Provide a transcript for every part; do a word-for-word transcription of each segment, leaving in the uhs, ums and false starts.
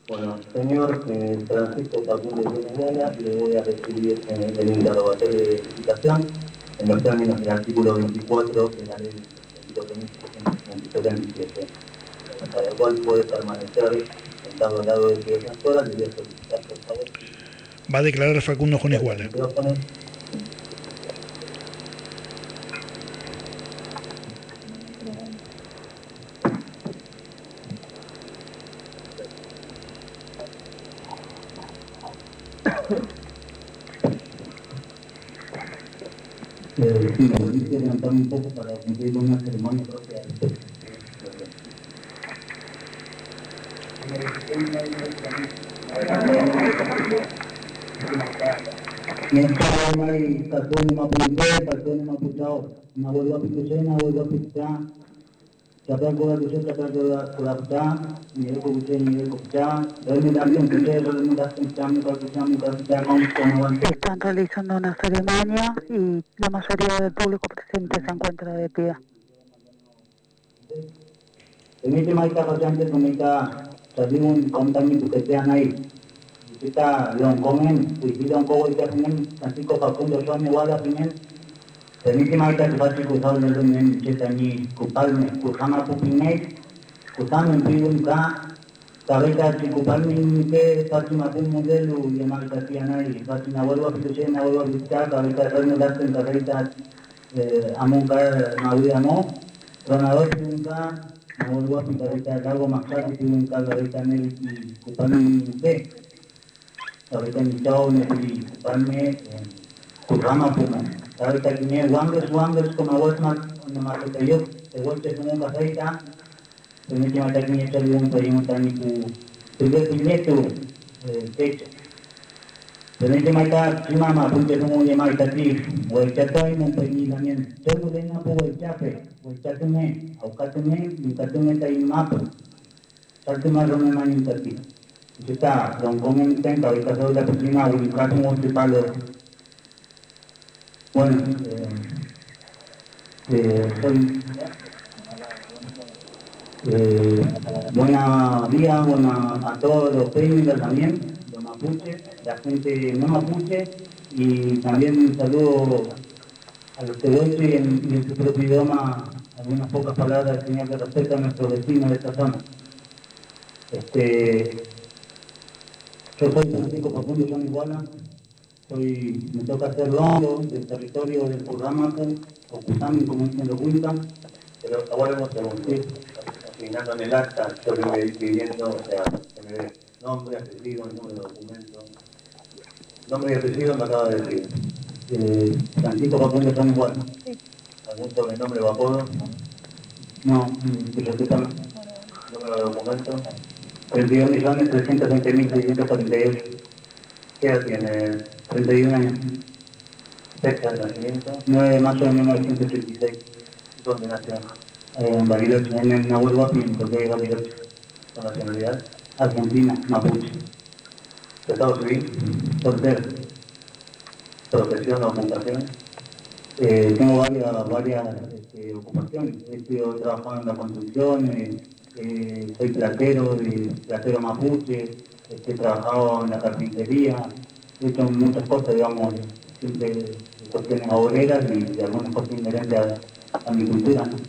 Bueno, señor eh, Francisco Facundo Venezuela, le voy a recibir eh, el interrogatorio de identificación en los términos del artículo veinticuatro de la ley veintisiete mil setecientos setenta y siete, para el cual puede permanecer sentado al lado de su defensora. Le voy a solicitar, por favor, Va a declarar Facundo Jones el Guala. micrófono. Eh, sí, me voy a levantar un poco para cumplir con una ceremonia propia del sexo. Mai cartoni mapuche, cartoni mapuchao, na vuelva picuche, na vuelva picucha, chapar con la picuche, chapar con la con la picucha, nivel picuche, nivel picucha, remuneración picuche, remuneración picucha, mi picucha, mi picucha, vamos con avance. Están realizando una ceremonia y la mayoría del público presente se encuentra de pie. Ini mai kapasian komita sadimun kompani picuchean ahí. Kita long komen, kita long kowe kita pinen, nanti kau Facundo Jones Guala pinen. Permite mai ka tupati kusal nelo men chetani kupalme kusama kupinai kusama pidun ka kabeta kupalme ke pati mapun modelo yamal katiana y pati na vuelva pituche na vuelva pitucha kabeta reno daten kabeta amonka naudea no tronador pidun ka na vuelva kabeta algo más claro pidun ka kabeta nel kupalme ke kabeta ni chao ne kupalme kusama puma. Ahorita tiene Wangers, Wangers como Westman, donde más que yo, el golpe es un pasaita, pero me llama también ese algún perímetro tánico, primer piñeto, techo. Pero me llama acá, si mamá, porque no me llama aquí, o el chato y no pedí también, yo no tengo por el chape, o el chato me, o chato me, y chato me está en mapa, chato más no me manda aquí. Yo está, don come mi tenta, ahorita soy la cocina, o mi caso municipal. Bueno, eh, eh, soy, eh, buena día, buena a todos los técnicos también, los mapuches, la gente no mapuche, y también un saludo a los tehuelches y en, y en su propio idioma, algunas pocas palabras de señal de respeto a nuestros vecinos de esta zona. Este, yo soy Francisco Facundo Jones Guala. Soy, me toca ser longo del territorio del Curramaco, o Cusami, como dicen los Huilca, pero ahora no se sí, asignando en el acta, yo le voy pidiendo, o sea, que me dé nombre, apellido, el número de documento. Nombre y apellido me acaba de decir. Eh, Francisco Facundo son igual. Sí. ¿Algún sobrenombre o apodo? No, que yo sepa no. Número de documento. treinta y un millones trescientos veinte mil seiscientos cuarenta y ocho. ¿Qué edad tiene? treinta y un años. Fecha de nacimiento. nueve de mayo de mil novecientos ochenta y seis. ¿Dónde nació? Eh, en Bariloche, en Nahuel Huapi, en Toque Bariloche. ¿Con nacionalidad? Argentina, Mapuche. Estado civil, soltero. Profesión o ocupación. Eh, tengo varias, varias este, ocupaciones. He trabajado en la construcción, eh, eh, soy platero, de, platero mapuche, he trabajado en la carpintería, he hecho muchas cosas, digamos, siempre de cuestiones obreras y de algunas cosas inherentes a, a mi cultura, ¿no?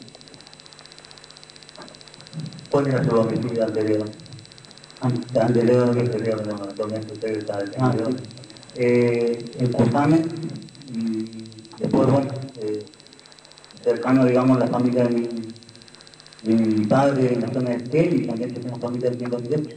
¿Cuál era su domicilio anterior? Anterior, anterior, no, actualmente usted está detenido. Eh, en Cusame, y después, bueno, eh, cercano, digamos, a la familia de mi, de mi padre en la zona de Esquel, y también tenemos familia aquí en Bariloche.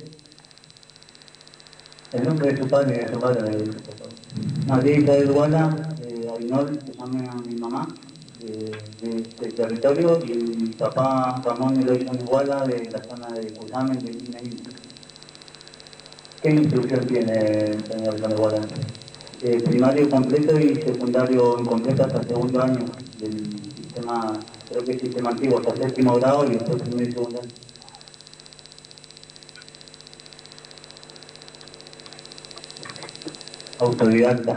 El nombre de su padre y de su madre, me dice, por favor. María Isabel Guala, eh, Avinol, que llama a mi mamá, eh, de, del territorio, y mi papá Ramón Eloy Guala, de la zona de Cusame, de Inaí. ¿Qué instrucción tiene, señor Guala? Eh, primario completo y secundario incompleto hasta segundo año del sistema, creo que es sistema antiguo, hasta séptimo grado y después primero y segundo año. Autodidacta.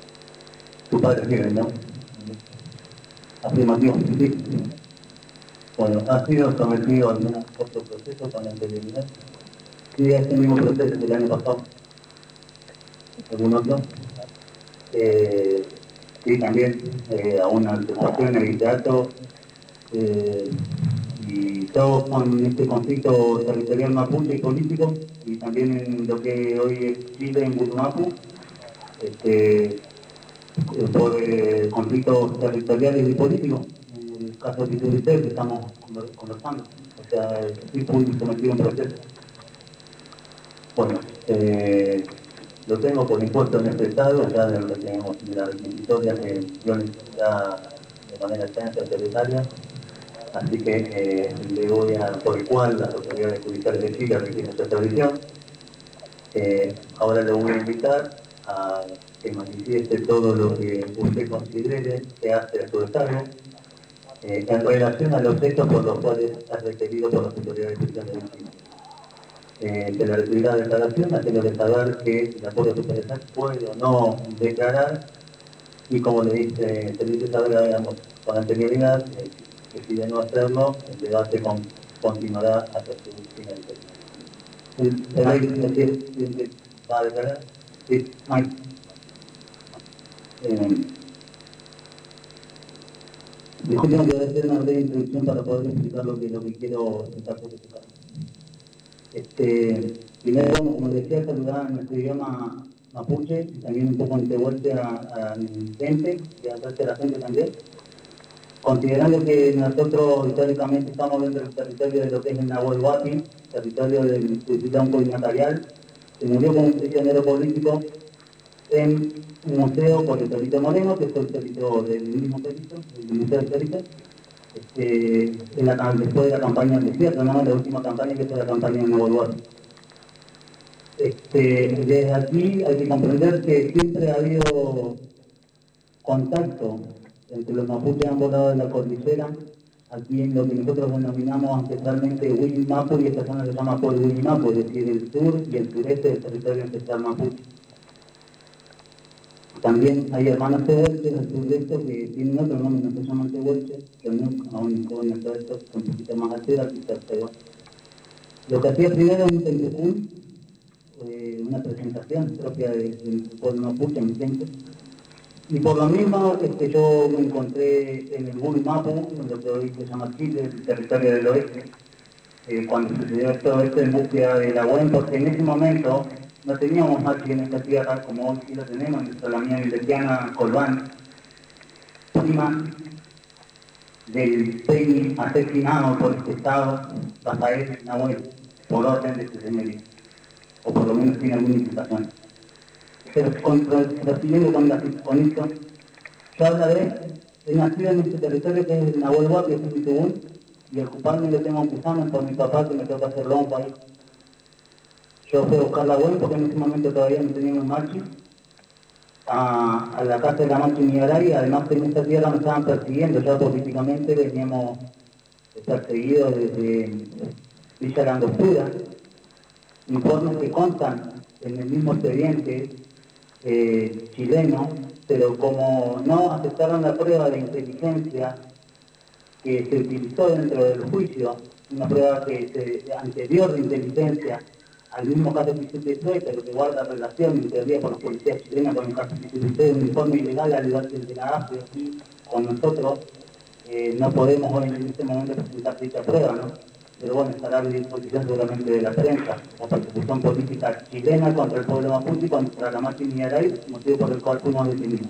Tu padre tiene, ¿no? Afirmativo, sí. Bueno, ha sido sometido a algún otro proceso con anterioridad. Sí, este mismo proceso del año pasado. ¿Algún otro? Eh, sí, también eh, a una anticipación en el teatro. Eh, y todo con este conflicto territorial mapuche y político, y también en lo que hoy es Chile, en Gurmapu, este, por eh, conflictos territoriales y políticos, en el caso de Titulitel que estamos conversando, o sea, sí fui sometido en proceso. Bueno, eh, lo tengo por impuesto en este estado, ya de lo que tenemos de la historia que yo ya de manera extensa secretaria, así que eh, le voy a, por el cual las autoridades judiciales de Chile requieren su extradición. Eh, ahora le voy a invitar a que manifieste todo lo que usted considere que hace a su descargo eh, en relación a los hechos por los cuales está requerido por las autoridades judiciales de Chile. Eh, se le recibirá la declaración, haciéndole saber que de acuerdo a su parecer puede o no declarar, y como le dice, se le dice saber digamos, con anterioridad, eh, que si de no hacerlo, el debate con, continuará hasta su finalización. ¿El ley va a declarar? Sí, Mike. Eh, Disculpen que voy a hacer una breve introducción para poder explicar lo que, lo que quiero intentar justificar. Este, primero, como decía, saludar en nuestro idioma mapuche y también un poco en tehuelche a, a mi gente y a la gente también. Considerando que nosotros históricamente estamos dentro del territorio de lo que es el Nahuel Huapi, territorio del Tititampo y Notarial, se murió como un prisionero político en un museo por el Perito Moreno, que es el perito del mismo perito, el museo del perito, este, en la, después de la campaña del desierto, ¿no? La última campaña que fue la campaña de Nahuel Huapi. Este, desde aquí hay que comprender que siempre ha habido contacto entre los mapuches de ambos lados de la cordillera, aquí en lo que nosotros denominamos ancestralmente Huillimapu, y esta zona se llama por Huillimapu, es decir, el sur y el sureste del territorio ancestral mapuche. También hay hermanos tehuelches al sur de esto que tienen otro nombre, no se llaman tehuelches, que aún joven en todo esto, con un poquito más altera, quizás Tehuel. Lo que hacía primero en Tentepún, eh, una presentación propia del pueblo mapuche, en mi gente. Y por lo mismo, este, yo me encontré en el Huillimapu, en lo que hoy se llama Chile, el territorio del oeste, eh, cuando sucedió todo esto en búsqueda de la U E M, porque en ese momento no teníamos machi en esta tierra como hoy sí lo tenemos, en la mía Letiana Colván, prima del Peñi asesinado por este Estado, Rafael Nahuel, por orden de su señoría, o por lo menos tiene alguna implicación. Pero prosiguiendo con, con esto, yo hablaré, he nacido en este territorio que es el Nahuel Huapi, que es un Tibún, y ocuparme lo tengo que usarme por mi papá, que me toca hacer lompa ahí. Yo fui a buscar la U E M porque en ese momento todavía no teníamos marchi, a, a la casa de la Machi Miaray, además que en esta tierra me estaban persiguiendo, ya políticamente veníamos perseguidos desde Villa Langostura, informes que constan en el mismo expediente eh, chileno, pero como no aceptaron la prueba de inteligencia que se utilizó dentro del juicio, una prueba que se, anterior de inteligencia al mismo caso que Titulitel, pero que guarda relación en teoría con los policías chilenos con el caso de Titulitel, un informe ilegal al igual que el de la A F E aquí con nosotros, eh, no podemos hoy en este momento presentar dicha prueba, ¿no? Pero bueno, estará a disposición seguramente de la prensa, la persecución política chilena contra el pueblo mapuche y contra la Machi Miaray, motivo por el cual fuimos detenidos.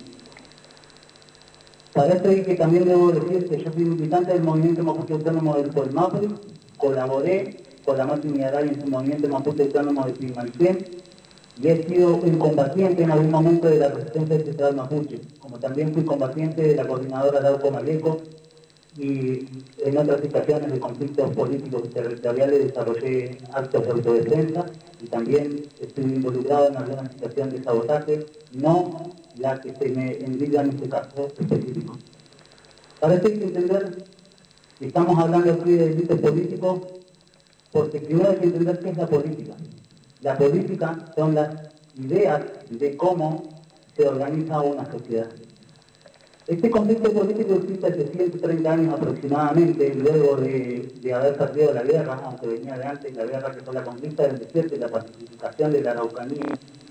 Para esto hay que también debo decir que yo fui militante del movimiento mapuche autónomo del Puelmapu, colaboré con la Machi Miaray en su movimiento mapuche autónomo de Pilmaicén, y he sido un combatiente en algún momento de la resistencia ancestral mapuche, como también fui combatiente de la coordinadora Arauco Maleco, y en otras situaciones de conflictos políticos y territoriales desarrollé actos de autodefensa y también estuve involucrado en alguna situación de sabotaje, no la que se me endiga en este caso específico. Para esto hay que entender que estamos hablando aquí de delitos políticos, porque primero hay que entender qué es la política. La política son las ideas de cómo se organiza una sociedad. Este conflicto político existe hace ciento treinta años aproximadamente, luego de, de haber perdido la guerra, aunque venía de antes, la guerra que fue la conquista del desierto y la pacificación de la Araucanía,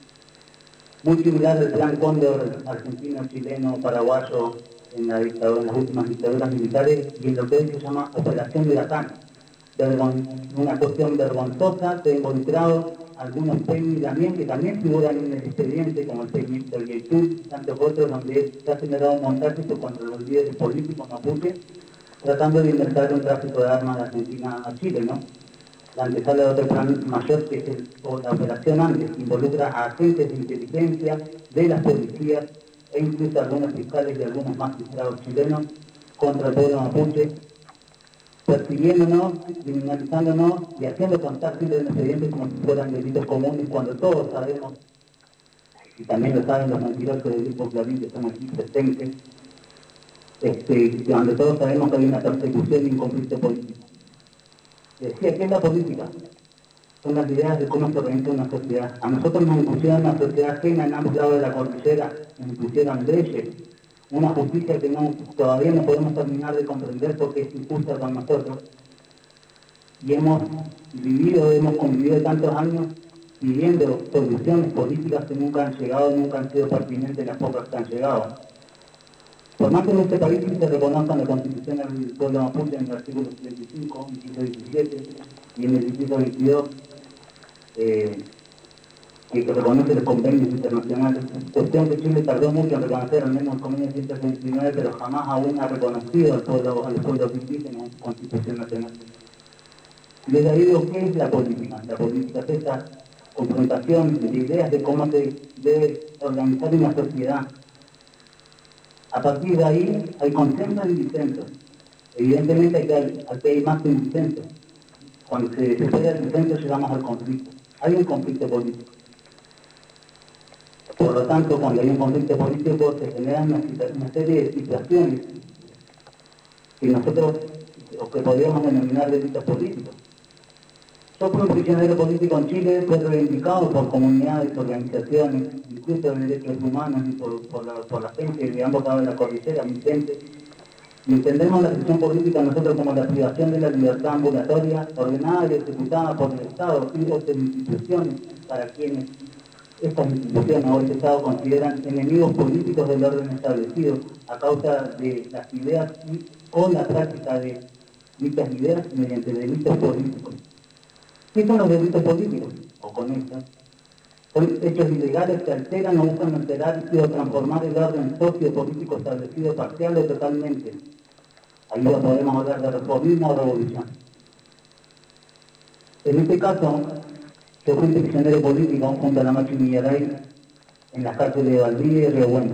muy similar al plan Cóndor argentino, chileno, paraguayo, en, la dictadura, en las últimas dictaduras militares, y en lo que hoy se llama Operación Huracán. Una cuestión vergonzosa, se ha involucrado algunos premios también, que también figuran en el expediente, como el premio Víctor Gaytú, tantos otros, donde se ha generado montajes contra los líderes políticos mapuches, tratando de inventar un tráfico de armas de Argentina a Chile, ¿no? La antesala de otro plan mayor, que es el, o la operación Andes, involucra a agentes de inteligencia, de las policías, e incluso a algunos fiscales y algunos magistrados chilenos contra el pueblo mapuche, persiguiéndonos, criminalizándonos y haciendo constar siempre en expedientes como si fueran delitos comunes, cuando todos sabemos, y también lo saben los mentirosos del grupo Clarín, que somos aquí presentes, este, cuando todos sabemos que hay una persecución y un conflicto político. Decía, ¿qué es la política? Son las ideas de cómo se organiza una sociedad. A nosotros nos impusieron una sociedad ajena en ambos lados de la cordillera, nos impusieron leyes, una justicia que no, todavía no podemos terminar de comprender porque es injusta con nosotros. Y hemos vivido, hemos convivido tantos años pidiendo soluciones políticas que nunca han llegado, nunca han sido pertinentes las pocas que han llegado. Por más que en este país se reconozcan la Constitución del pueblo mapuche en el artículo setenta y cinco, inciso diecisiete, y en el inciso veintidós, eh, que reconoce los convenios internacionales, cuestión que Chile tardó mucho en reconocer, al menos en el convenio ciento veintinueve, pero jamás aún ha reconocido al pueblo, a los pueblos indígenas en su Constitución Nacional. Les digo, ¿qué es la política? La política es esa confrontación de ideas de cómo se debe organizar una sociedad. A partir de ahí hay consensos y disensos. Evidentemente aquí hay, aquí hay más que un disenso. Cuando se supera el disenso llegamos al conflicto. Hay un conflicto político. Por lo tanto, cuando hay un conflicto político se generan una, una serie de situaciones que nosotros, o que podríamos denominar delitos políticos. Yo fui un prisionero político en Chile, fue reivindicado por comunidades, organizaciones, incluso de derechos humanos y por, por, la, por la gente de ambos lados de la cordillera, mi gente. Y entendemos la prisión política nosotros como la privación de la libertad ambulatoria, ordenada y ejecutada por el Estado y otras instituciones, para quienes estas instituciones o el Estado consideran enemigos políticos del orden establecido a causa de las ideas y, o la práctica de dichas ideas mediante delitos políticos. ¿Qué son los delitos políticos? O con esto. Son hechos ilegales que alteran o buscan alterar o transformar el orden sociopolítico establecido parcial o totalmente. Ahí lo podemos hablar de reformismo o revolución. En este caso, yo fui un prisionero político junto a la Machi Millaray en las cárceles de Valdivia y Río Bueno.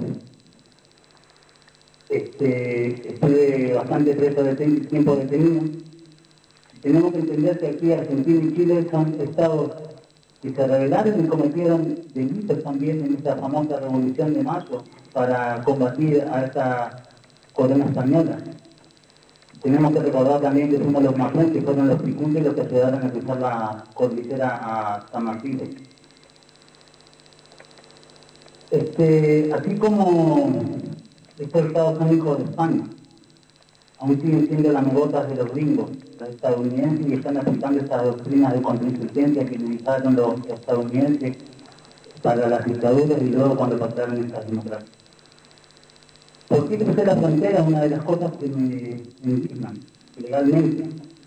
Este, estuve bastante preso de tiempo detenido. Tenemos que entender que aquí Argentina y Chile son estados que se rebelaron y cometieron delitos también en esta famosa Revolución de Mayo para combatir a esta corona española. Tenemos que recordar también que fuimos los mapuches, que fueron los picunches los que ayudaron a cruzar la cordillera a San Martín. Este, así como estos estados son hijos de España, aún siguen siendo las megotas de los gringos, los estadounidenses, y están aplicando estas doctrinas de contrainsurgencia que utilizaron los estadounidenses para las dictaduras y luego cuando pasaron estas democracias. ¿Por qué cruzar la frontera? Es una de las cosas que me indignan legalmente.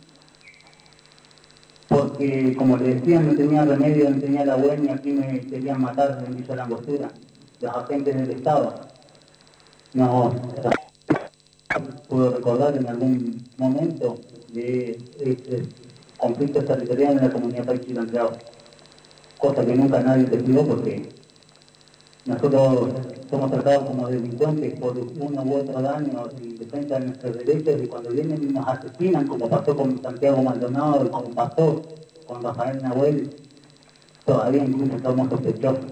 Porque, como le decía, no tenía remedio, no tenía la buena, y aquí me querían matar en Villa Langostura, los agentes del Estado. No, puedo recordar en algún momento de, de, de conflictos territoriales en la comunidad país chilanteado, cosa que nunca nadie investigó porque nosotros somos tratados como delincuentes por uno u otro daño en defensa de nuestros derechos, y cuando vienen y nos asesinan, como pasó con Santiago Maldonado y como pasó con Rafael Nahuel, todavía incluso somos sospechosos.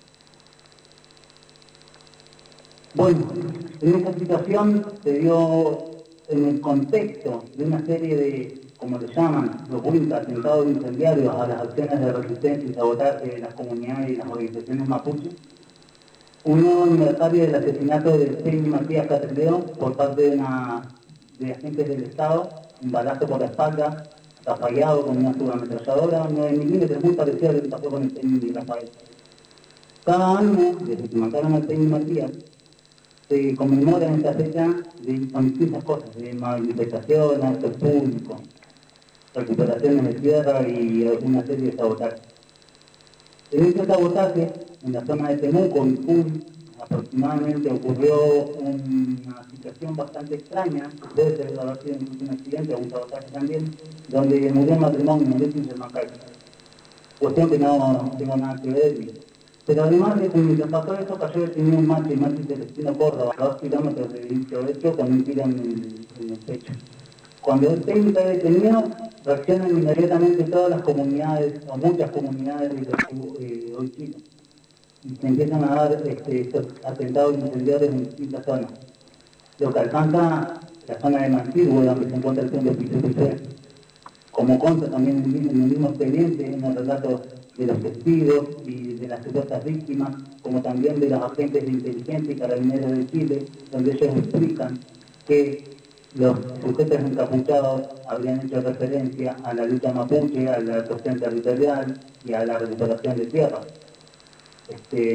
Bueno, en esta situación se dio en el contexto de una serie de, como le llaman, los únicos atentados incendiarios a las acciones de resistencia y sabotaje de las comunidades y las organizaciones mapuches. un nuevo aniversario del asesinato de Peña Matías Catrillón por parte de, una, de agentes del Estado, un balazo por la espalda, atrapallado con una subametralladora, nueve milímetros, muy parecido a lo que pasó con el Peña y Rafael. Cada año, desde que mataron al Peña Matías, se conmemora en esta fecha de, con distintas cosas, de manifestaciones, actos públicos, recuperaciones de tierra y una serie de sabotajes. En este sabotaje, en la zona de Temuco, en Jujuy, aproximadamente ocurrió una situación bastante extraña, debe ser haber sido un accidente o un sabotaje también, donde murió un matrimonio, murió un Macayo. Cuestión que no tengo nada que ver. Pero además de que mientras pasó eso, cayó detenido un macho y macho Celestino Córdoba, a dos kilómetros de dicho hecho, con un tiro en el, en el pecho. Cuando el técnico está detenido, reaccionan inmediatamente todas las comunidades, o muchas comunidades de los eh, hoy chinos, y se empiezan a dar este, estos atentados incendiarios en distintas zonas. Lo que alcanza la zona de Manchirgo, donde se encuentra el centro Pichupicé. Como consta también en el mismo expediente, en el relato de los testigos y de las supuestas víctimas, como también de los agentes de inteligencia y carabineros de Chile, donde ellos explican que los sujetos encapuchados habrían hecho referencia a la lucha mapuche, a la cuestión territorial y a la recuperación de tierras. Este,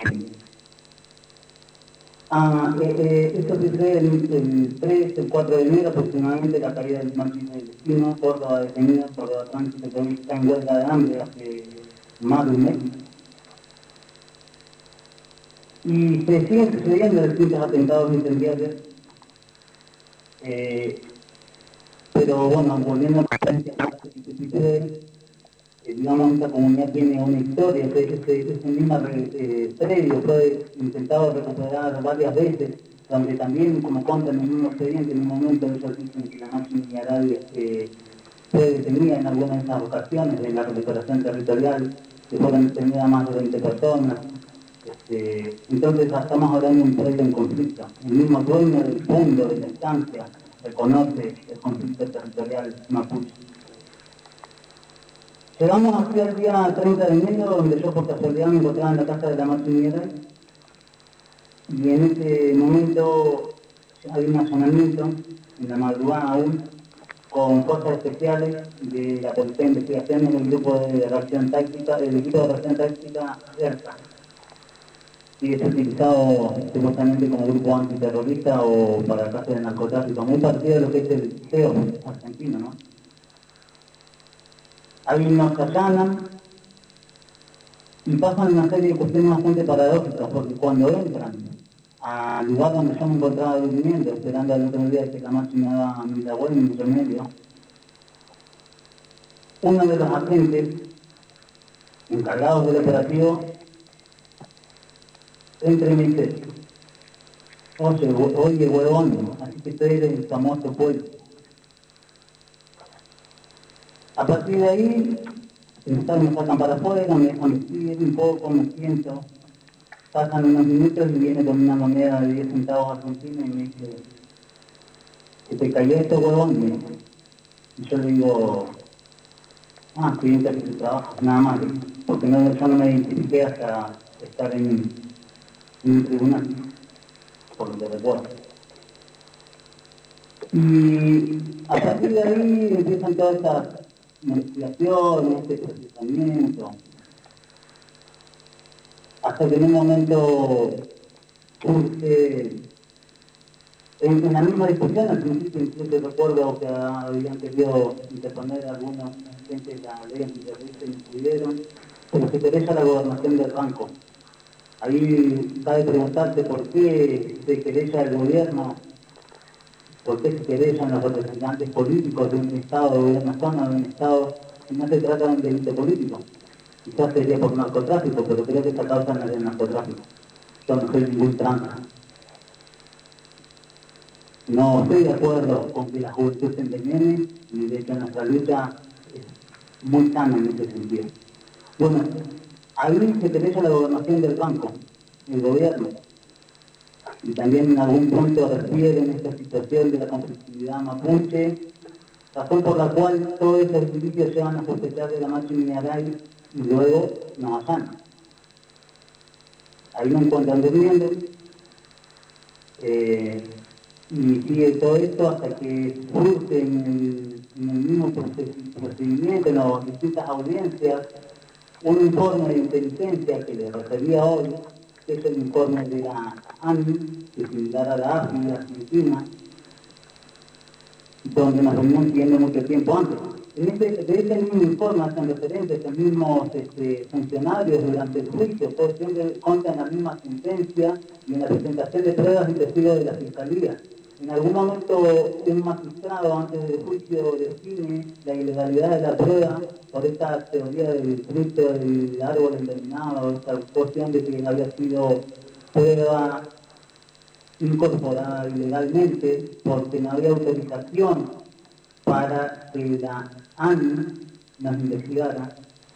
ah, eh, eh, esto sucede el, el tres, el cuatro de enero aproximadamente, la caída del Martín del Destino, Córdoba detenida, Córdoba Tránsito, que hoy está en huelga de hambre hace más de un mes. Y se siguen sucediendo distintos atentados incendiarios. Eh, pero bueno, volviendo a la referencia a la que eh, digamos, esta comunidad tiene una historia, ese, ese, ese mismo eh, predio fue intentado recuperar varias veces, donde también, como contan en el mismo expediente, en un momento ellos dicen que la máquina mineraria eh, fue detenida en algunas de esas ocasiones de la recuperación territorial, que fueron detenidas más de veinte personas. Este, entonces estamos hablando de un predio en conflicto. El mismo dueño del fondo de la estancia reconoce el conflicto territorial mapuche. Llegamos aquí al día treinta de enero, donde yo por casualidad me encontraba en la casa de la Martiniera, y en ese momento hay un allanamiento, en la madrugada aún, con fuerzas especiales de la Policía de Investigación en el grupo de reacción táctica, el equipo de reacción táctica ERTA, y es utilizado supuestamente como grupo antiterrorista o para casos de narcotráfico, muy parecido a lo que es el C E O argentino, ¿no? Ahí nos allanan y pasan una serie de cuestiones bastante paradójicas, porque cuando entran al lugar donde yo me encontraba durmiendo, esperando al otro día que la máquina daba mi abuelo y mi remedio, uno de los agentes encargados del operativo entra y me dice: oye, oye, huevón, así que tú eres el famoso pueblo. A partir de ahí, me sacan para afuera, me dejan vestir un poco, me siento, pasan unos minutos y viene con una moneda de diez centavos argentinos y me dice: ¿que te cayó esto, huevón? Me dice. Y yo le digo: ah, estoy en tu trabajo, nada más, porque no, yo no me identifiqué hasta estar en, en un tribunal, por lo que recuerdo. Y a partir de ahí empiezan todas estas investigaciones, este procesamiento, hasta que en un momento surge, en, en la misma discusión, al principio incluso recuerdo que habían querido interponer algunos agentes de la ley antiterrorista y no pudieron, pero se querella la gobernación del banco. Ahí cabe preguntarse por qué se querella el gobierno, por qué se querellan los representantes políticos de un Estado, de una zona, de un Estado, si no se trata de un delito político. Quizás sería por narcotráfico, pero creo que esta causa no es de narcotráfico. Yo no soy ningún tranza. No estoy de acuerdo con que la juventud se envenene, y de hecho nuestra lucha es muy sana en ese sentido. Bueno, ahí se querella la gobernación del banco, el gobierno, y también en algún punto refieren esta situación de la conflictividad mapuche, razón por la cual todos esos servicios llevan a sospechar de la máquina mineral y luego nos allanan. ahí me encuentran durmiendo, eh, y sigue todo esto hasta que surge en el, en el mismo procedimiento, en las distintas audiencias, un informe de inteligencia que le refería hoy, que es el informe de la A N I, que es similar a la A F I, Argentina, donde una reunión tiene mucho tiempo antes. En este, de ese mismo informe hacen referentes a mismos este, funcionarios durante el juicio, todos siempre contan la misma sentencia y en la presentación de pruebas y testigos de la Fiscalía. En algún momento un magistrado antes del juicio define la ilegalidad de la prueba por esta teoría del fruto del árbol envenenado, esta cuestión de que había sido prueba incorporada ilegalmente porque no había autorización para que la A N I nos investigara.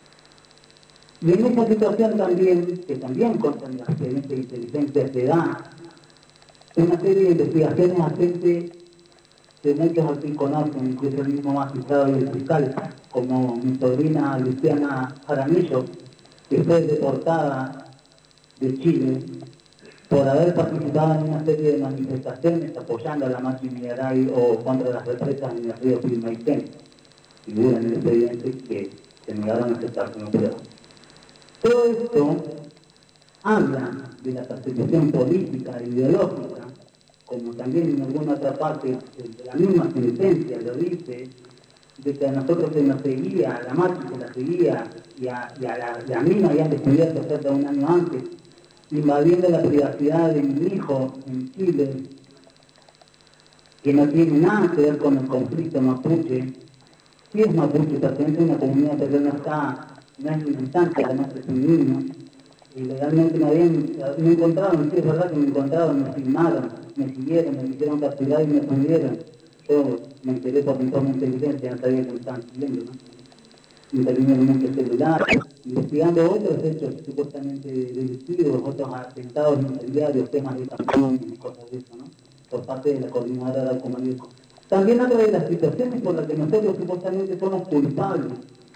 Y en esa situación también, que también contra la experiencia de inteligencia se da, una serie de investigaciones a gente que muchos aquí conocen, incluso el mismo magistrado y el fiscal, como mi sobrina Luciana Jaramillo, que fue deportada de Chile por haber participado en una serie de manifestaciones apoyando a la Machi Mineray o contra las represas en el río Pilmaitén. Figura en el expediente que se negaron a aceptar como prueba. Todo esto habla de la persecución política e ideológica, como también en alguna otra parte de la misma sentencia lo dice, de que a nosotros se nos seguía, a la Machi se la seguía, y a, y a la, y a mí me habían descubierto cerca de un año antes, invadiendo la privacidad de mi hijo en Chile, que no tiene nada que ver con el conflicto mapuche. Sí es mapuche, pertenece a una comunidad, pero no está, no es militante, además es un niño. Y legalmente me habían, me encontraron, sí es verdad que me encontraron, me filmaron, me siguieron, me hicieron capturar y me pudieron. Yo me enteré por mi informe de inteligencia, no sabía que me estaban siguiendo, ¿no? Intervinieron muchos celulares, investigando otros hechos supuestamente delictivos, otros atentados incendiarios, temas de campaña y cosas de eso, ¿no? Por parte de la coordinadora de Alcomaneco. También otra de las situaciones por las que nosotros supuestamente somos culpables,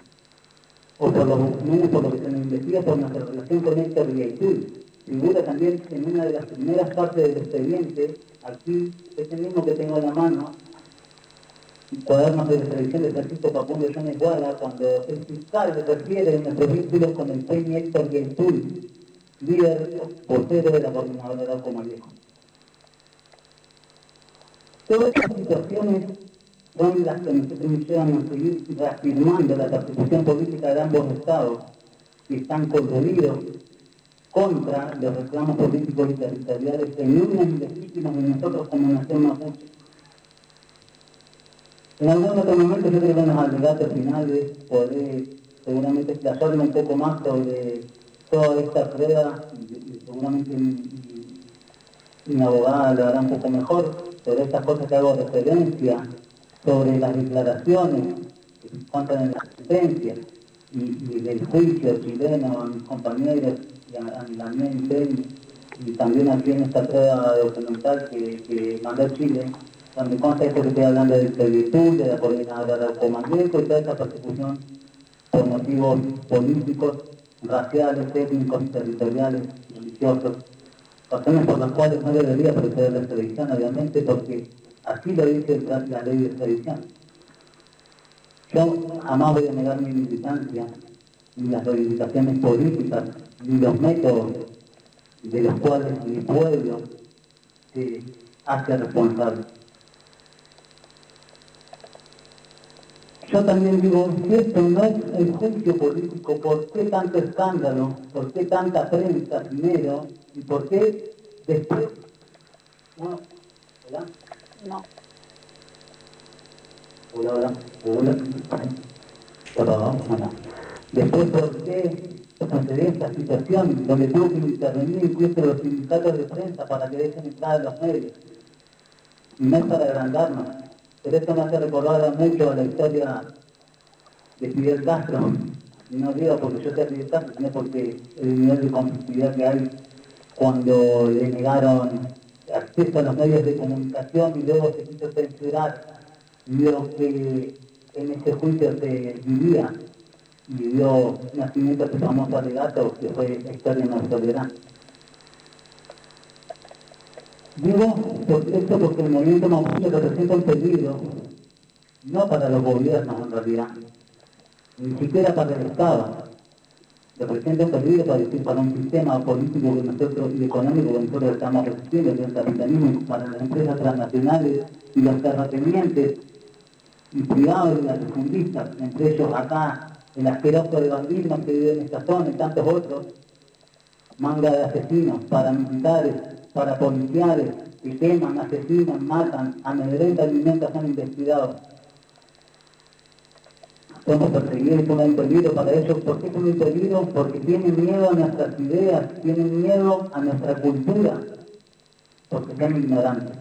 o por lo menos por lo que se nos investiga por nuestra relación con Héctor Villaitul. Figura también en una de las primeras partes del expediente, aquí, este mismo que tengo en la mano, cuadernos de revisión de Francisco Facundo John Iguala, cuando el fiscal se refiere en nuestros vínculos con el Peña Héctor Villaitul, líder portero de la coordinadora de Alcomaneco. Todas estas situaciones son las que nos llevan a seguir reafirmando la persecución política de ambos estados, que están controlidos contra los reclamos políticos y territoriales genuinos y legítimos de nosotros como nación mapuche. En algún otro momento yo creo que en los alegatos finales podré seguramente explayarme un poco más sobre toda esta prueba y, y seguramente mi, mi, mi abogada lo hará un poco mejor sobre estas cosas que hago referencia, sobre las declaraciones que se encuentran en la sentencia y, y del juicio chileno a mis compañeros y a, a la mía y también aquí en esta prueba documental que, que mandó Chile, donde consta esto que estoy hablando de servitud, de la coordinadora de Alcomaneco y toda esta persecución por motivos políticos, raciales, étnicos, territoriales, religiosos, razones por las cuales no debería proceder la extradición, obviamente, porque así lo dice la ley de extradición. Yo jamás voy a negar mi militancia, ni las reivindicaciones políticas, ni los métodos de los cuales mi pueblo se hace responsable. Yo también digo, si esto no es el juicio político, ¿por qué tanto escándalo? ¿Por qué tanta prensa primero? ¿Y por qué después? No, ¿verdad? No. Hola, hola, hola. Hola, hola. Después, ¿por qué sucede esta situación donde tuvo que intervenir incluso los sindicatos de prensa para que dejen entrar a los medios? Y no es para agrandarnos, pero esto me hace recordar mucho la historia de Fidel Castro. Y no digo porque yo sea Fidel Castro, sino porque el nivel de conflictividad que hay cuando le negaron acceso a los medios de comunicación y luego se quiso censurar lo que en ese juicio se vivía y dio nacimiento a ese famoso alegato que fue Historia en la Soledad. Digo por esto porque el movimiento mapuche representa un peligro, no para los gobiernos en realidad, ni siquiera para el Estado. Representa un peligro para, decir, para un sistema político que nosotros, y económico que nosotros estamos resistiendo, que es el capitalismo, para las empresas transnacionales y los terratenientes y privados y latifundistas, entre ellos acá, el asqueroso de bandidos que vive en esta zona y tantos otros, manga de asesinos, paramilitares, parapoliciales, que queman, asesinan, matan, amedrentan y nunca son investigados. Somos perseguidos y somos un peligro para ellos. ¿Por qué somos un peligro? Porque tienen miedo a nuestras ideas, tienen miedo a nuestra cultura, porque son ignorantes.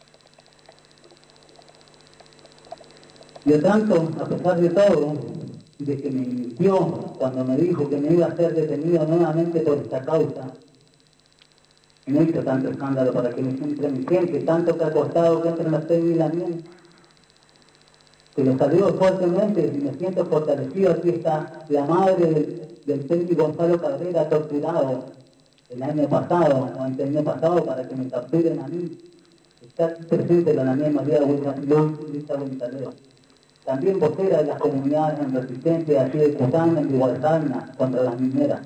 Yo tanto, a pesar de todo, de que me mintió cuando me dijo que me iba a ser detenido nuevamente por esta causa, y no hizo tanto escándalo para que me entre mi gente, tanto que ha costado que entren las seis mil a mí, que lo saludo fuertemente y me siento fortalecido. Aquí está la madre del, del técnico Gonzalo Cabrera, torturado el año pasado, o el año pasado, para que me capturen a mí. Está presente la Daniela María Luisa González. También vocera de las comunidades en resistencia aquí de Cusana y de Guadalajara contra las mineras.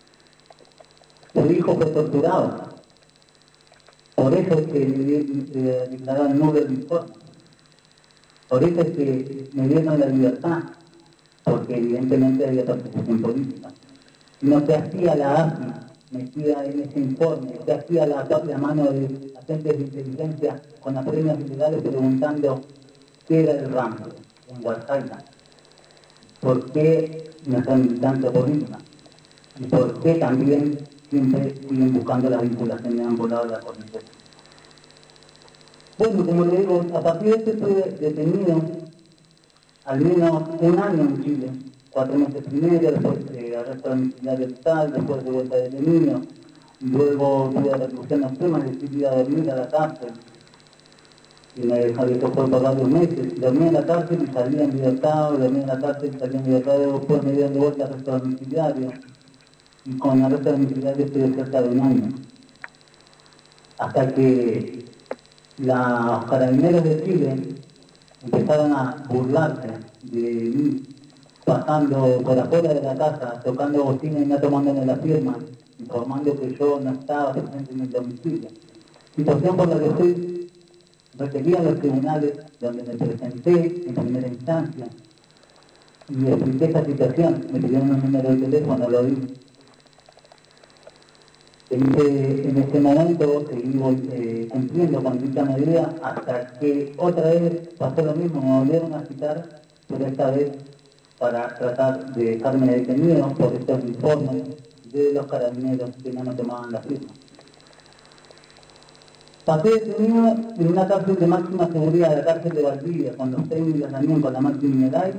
Su hijo fue torturado. Por eso es que le declararon nulo el informe. Por eso es que me dieron la libertad, porque evidentemente había participación política. No se hacía la A F I metida en ese informe, se hacía la propia mano de agentes de inteligencia con apremios ilegales preguntando qué era el rango en Guadalajara, por qué no son militantes políticos y por qué también siempre siguen buscando la vinculación de ambos lados de la corriente. Bueno, como le digo, a partir de esto estuve detenido al menos un año en Chile, cuatro meses primero, después de arresto domiciliario total, después de vuelta detenido, luego tuve reclusión extrema, decidí ir a dormir a la cárcel, y me dejaron por varios meses, dormí en la cárcel y salí en libertad, dormí en la cárcel y salí en libertad, después me dieron de vuelta arresto domiciliario, y con arresto domiciliario estuve cerca de un año, hasta que los carabineros de Chile empezaron a burlarse de mí, pasando por afuera de la casa, tocando bocina y no tomándome la firma, informando que yo no estaba presente en el domicilio. Situación por la que fui requerida en los tribunales donde me presenté en primera instancia y expliqué esta situación. Me pidieron un número de teléfono, lo di. En ese, en ese momento seguimos eh, cumpliendo con dicha medida hasta que otra vez pasó lo mismo, me volvieron a citar, pero esta vez para tratar de dejarme detenido por estos informes de los carabineros que no me tomaban la firma. Pasé detenido en una cárcel de máxima seguridad, la cárcel de Valdivia, con los técnicos también, con la máquina mineral,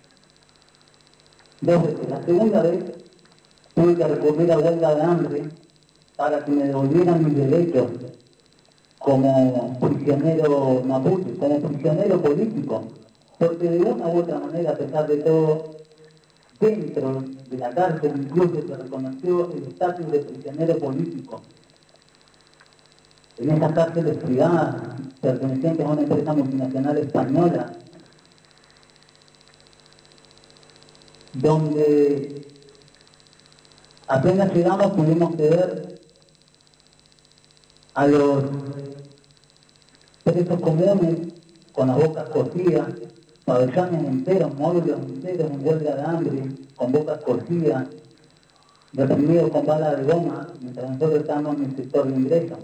dos veces. La segunda vez tuve que recurrir a huelga de hambre para que me devolvieran mis derechos como prisionero mapuche, como prisionero político, porque de una u otra manera, a pesar de todo, dentro de la cárcel incluso se reconoció el estatus de prisionero político. En esas cárceles privadas, pertenecientes a una empresa multinacional española, donde apenas llegamos pudimos ver a los presos comunes con las bocas cocidas, pabellones enteros, módulos enteros en huelga de hambre, con bocas cocidas, reprimidos con balas de goma, mientras nosotros estábamos en el sector de ingreso.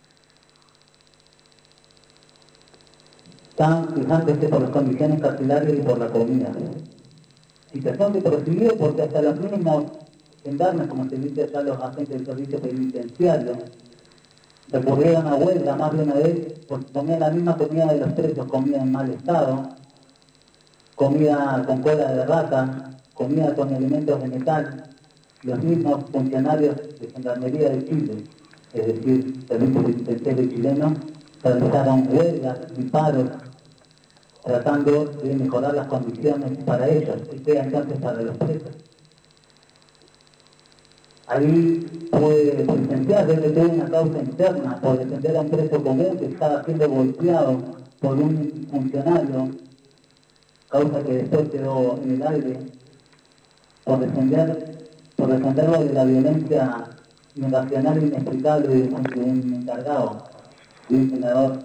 Estaban fijándose por las condiciones carcelarias y por la comida. Situación que prosiguió porque hasta los mismos gendarmes, como se dice acá los agentes del servicio penitenciario, recurrieron a huelga más de una vez porque comían la misma comida de los presos, comida en mal estado, comida con cola de rata, comida con elementos de metal. Los mismos funcionarios de Gendarmería de Chile, es decir, servicio penitenciario chileno, realizaron huelgas y paros tratando de mejorar las condiciones para ellos, y sea entonces para los presos. Ahí pude presenciar desde que una causa interna por defender a un preso común que estaba siendo golpeado por un funcionario, causa que después quedó en el aire, por defender, por defenderlo de la violencia irracional e inexplicable de un encargado, de un senador,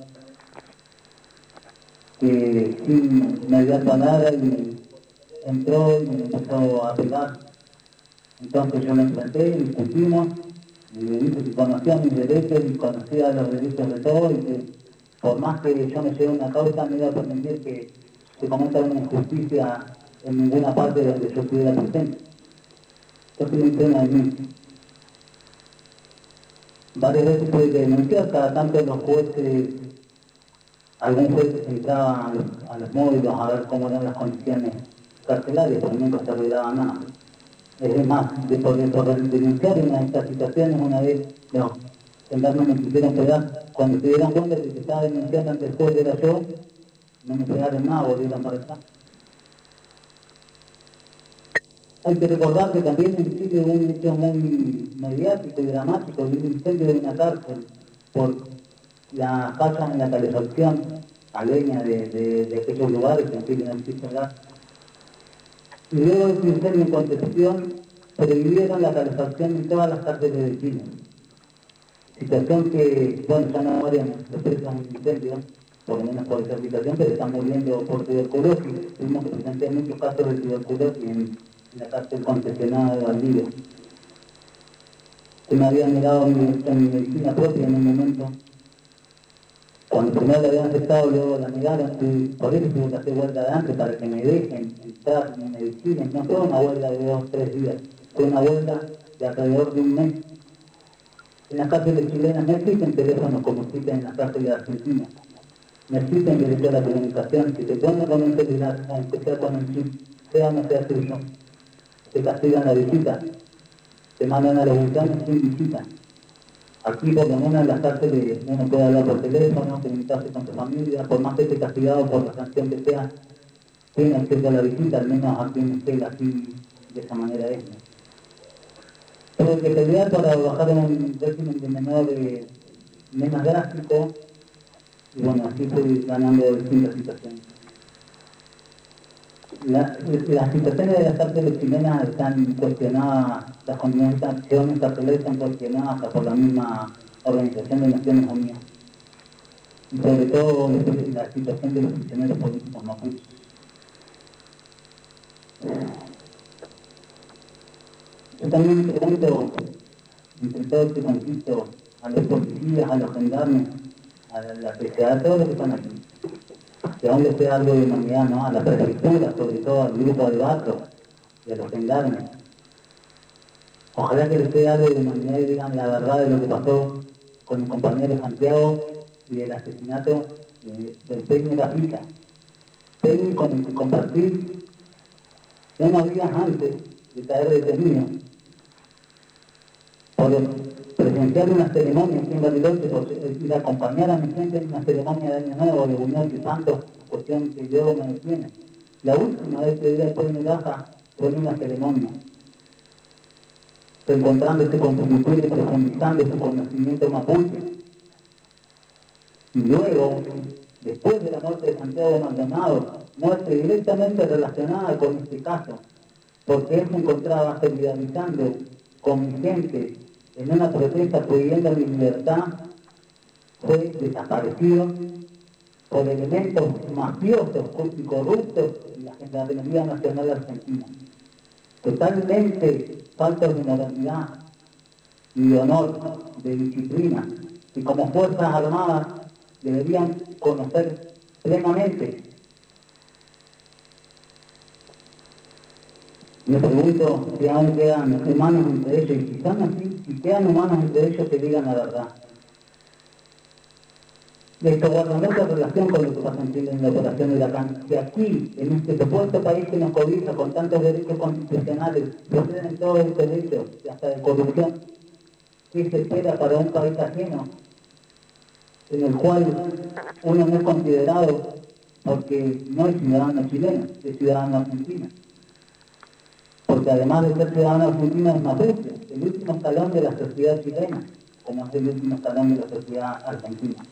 que sin mediar palabra y entró y me empezó a pegar. Entonces yo me enfrenté y discutimos, y le dije que conocía mis derechos y conocía los derechos de todos, y que por más que yo me lleve una causa, no iba a permitir que se cometa una injusticia en ninguna parte donde yo estuviera presente. Entonces me entreno a mí. Varias veces pude denunciar, cada tanto los jueces, algún juez entraba a los, a los módulos a ver cómo eran las condiciones carcelarias, pero nunca se arreglaba nada. Es más, de por, por denunciar una de estas situaciones, una vez los gendarmes me quisieron pegar, cuando se dieron cuenta que se estaba denunciando ante el juez era yo, no me pegaron nada, volvieron para acá. Hay que recordar que también en Chile hubo un hecho muy mediático y dramático de un incendio de una cárcel por la falla en la calefacción a leña de, de, de aquellos lugares que en Chile no existe gas. Y luego de ese incendio en Concepción, previvieron la calefacción en todas las cárceles de Chile. Situación que, bueno, ya no mueren los presos en incendio, por lo menos por esa situación, pero están muriendo por tuberculosis. Tuvimos que presenciar muchos casos de tuberculosis en, en la cárcel concesionada de Valdivia. Se me había negado mi, mi medicina propia en un momento. Cuando primero la habían aceptado, luego la negaron, y por eso tuve que hacer huelga de antes para que me dejen entrar en medicina. No fue una huelga de dos o tres días, fue una huelga de alrededor de un mes. En las cárceles chilenas no existen teléfonos como existen en las cárceles argentinas. No existen derecho a la comunicación. Si te ponen con un celular, aunque sea con un chip, sea o no sea tuyo, te castigan la visita, te mandan a los buzones sin visita. Aquí, por lo menos en las cárceles, uno puede hablar por teléfono, comunicarse con su familia, por más que esté castigado por la sanción que sea, tiene acceso a la visita, al menos aquí en Estel, así, de esa manera es. Pero que pelear para bajar en un régimen de menor, eh, menos drástico, y bueno, así estoy ganando distintas situaciones. La, las situaciones de las cárceles chilenas están cuestionadas, las condiciones carcelarias están cuestionadas hasta por la misma Organización de Naciones Unidas. Y sobre todo la situación de los prisioneros políticos mapuches. Yo también me pregunto, entre todo este conflicto, a los policías, a los gendarmes, a la P C A, a todos los que están aquí, que aún les sea algo de humanidad, ¿no? A la prefectura, sobre todo al grupo de Bato y a los gendarmes. Ojalá que les sea algo de humanidad y digan la verdad de lo que pasó con mi compañero Santiago y el asesinato de, del técnico Africa. Técnico con el que compartí unos días antes de caer detenido por presenciar una ceremonia aquí en Bariloche, por ir a acompañar a mi gente en una ceremonia de Año Nuevo, de Buñuel y Santos, cuestión que yo me detiene. La última vez que vi después de mi casa fue en una ceremonia, reencontrándose con su cultura y profundizando su conocimiento mapuche. Y luego, después de la muerte de Santiago Maldonado, muerte directamente relacionada con este caso, porque él se encontraba solidarizando con mi gente en una protesta pidiendo mi libertad, fue desaparecido por elementos mafiosos y corruptos de la Gendarmería Nacional Argentina. Totalmente faltos de moralidad y de honor, de disciplina, y como Fuerzas Armadas deberían conocer plenamente. Me pregunto si aún quedan humanos entre ellos, y si están así, si quedan humanos entre ellos, que digan la verdad. Esto guarda mucha relación con lo que pasa en Chile en la operación Huracán, que aquí, en este supuesto país que nos cobija con tantos derechos constitucionales, proceden todos estos derechos, y hasta de corrupción. ¿Qué se espera para un país ajeno, en el cual uno no es considerado porque no es ciudadano chileno, es ciudadano argentino? Porque además de ser ciudadano argentino es mapuche, el el último escalón de la sociedad chilena, como es el último escalón de la sociedad argentina.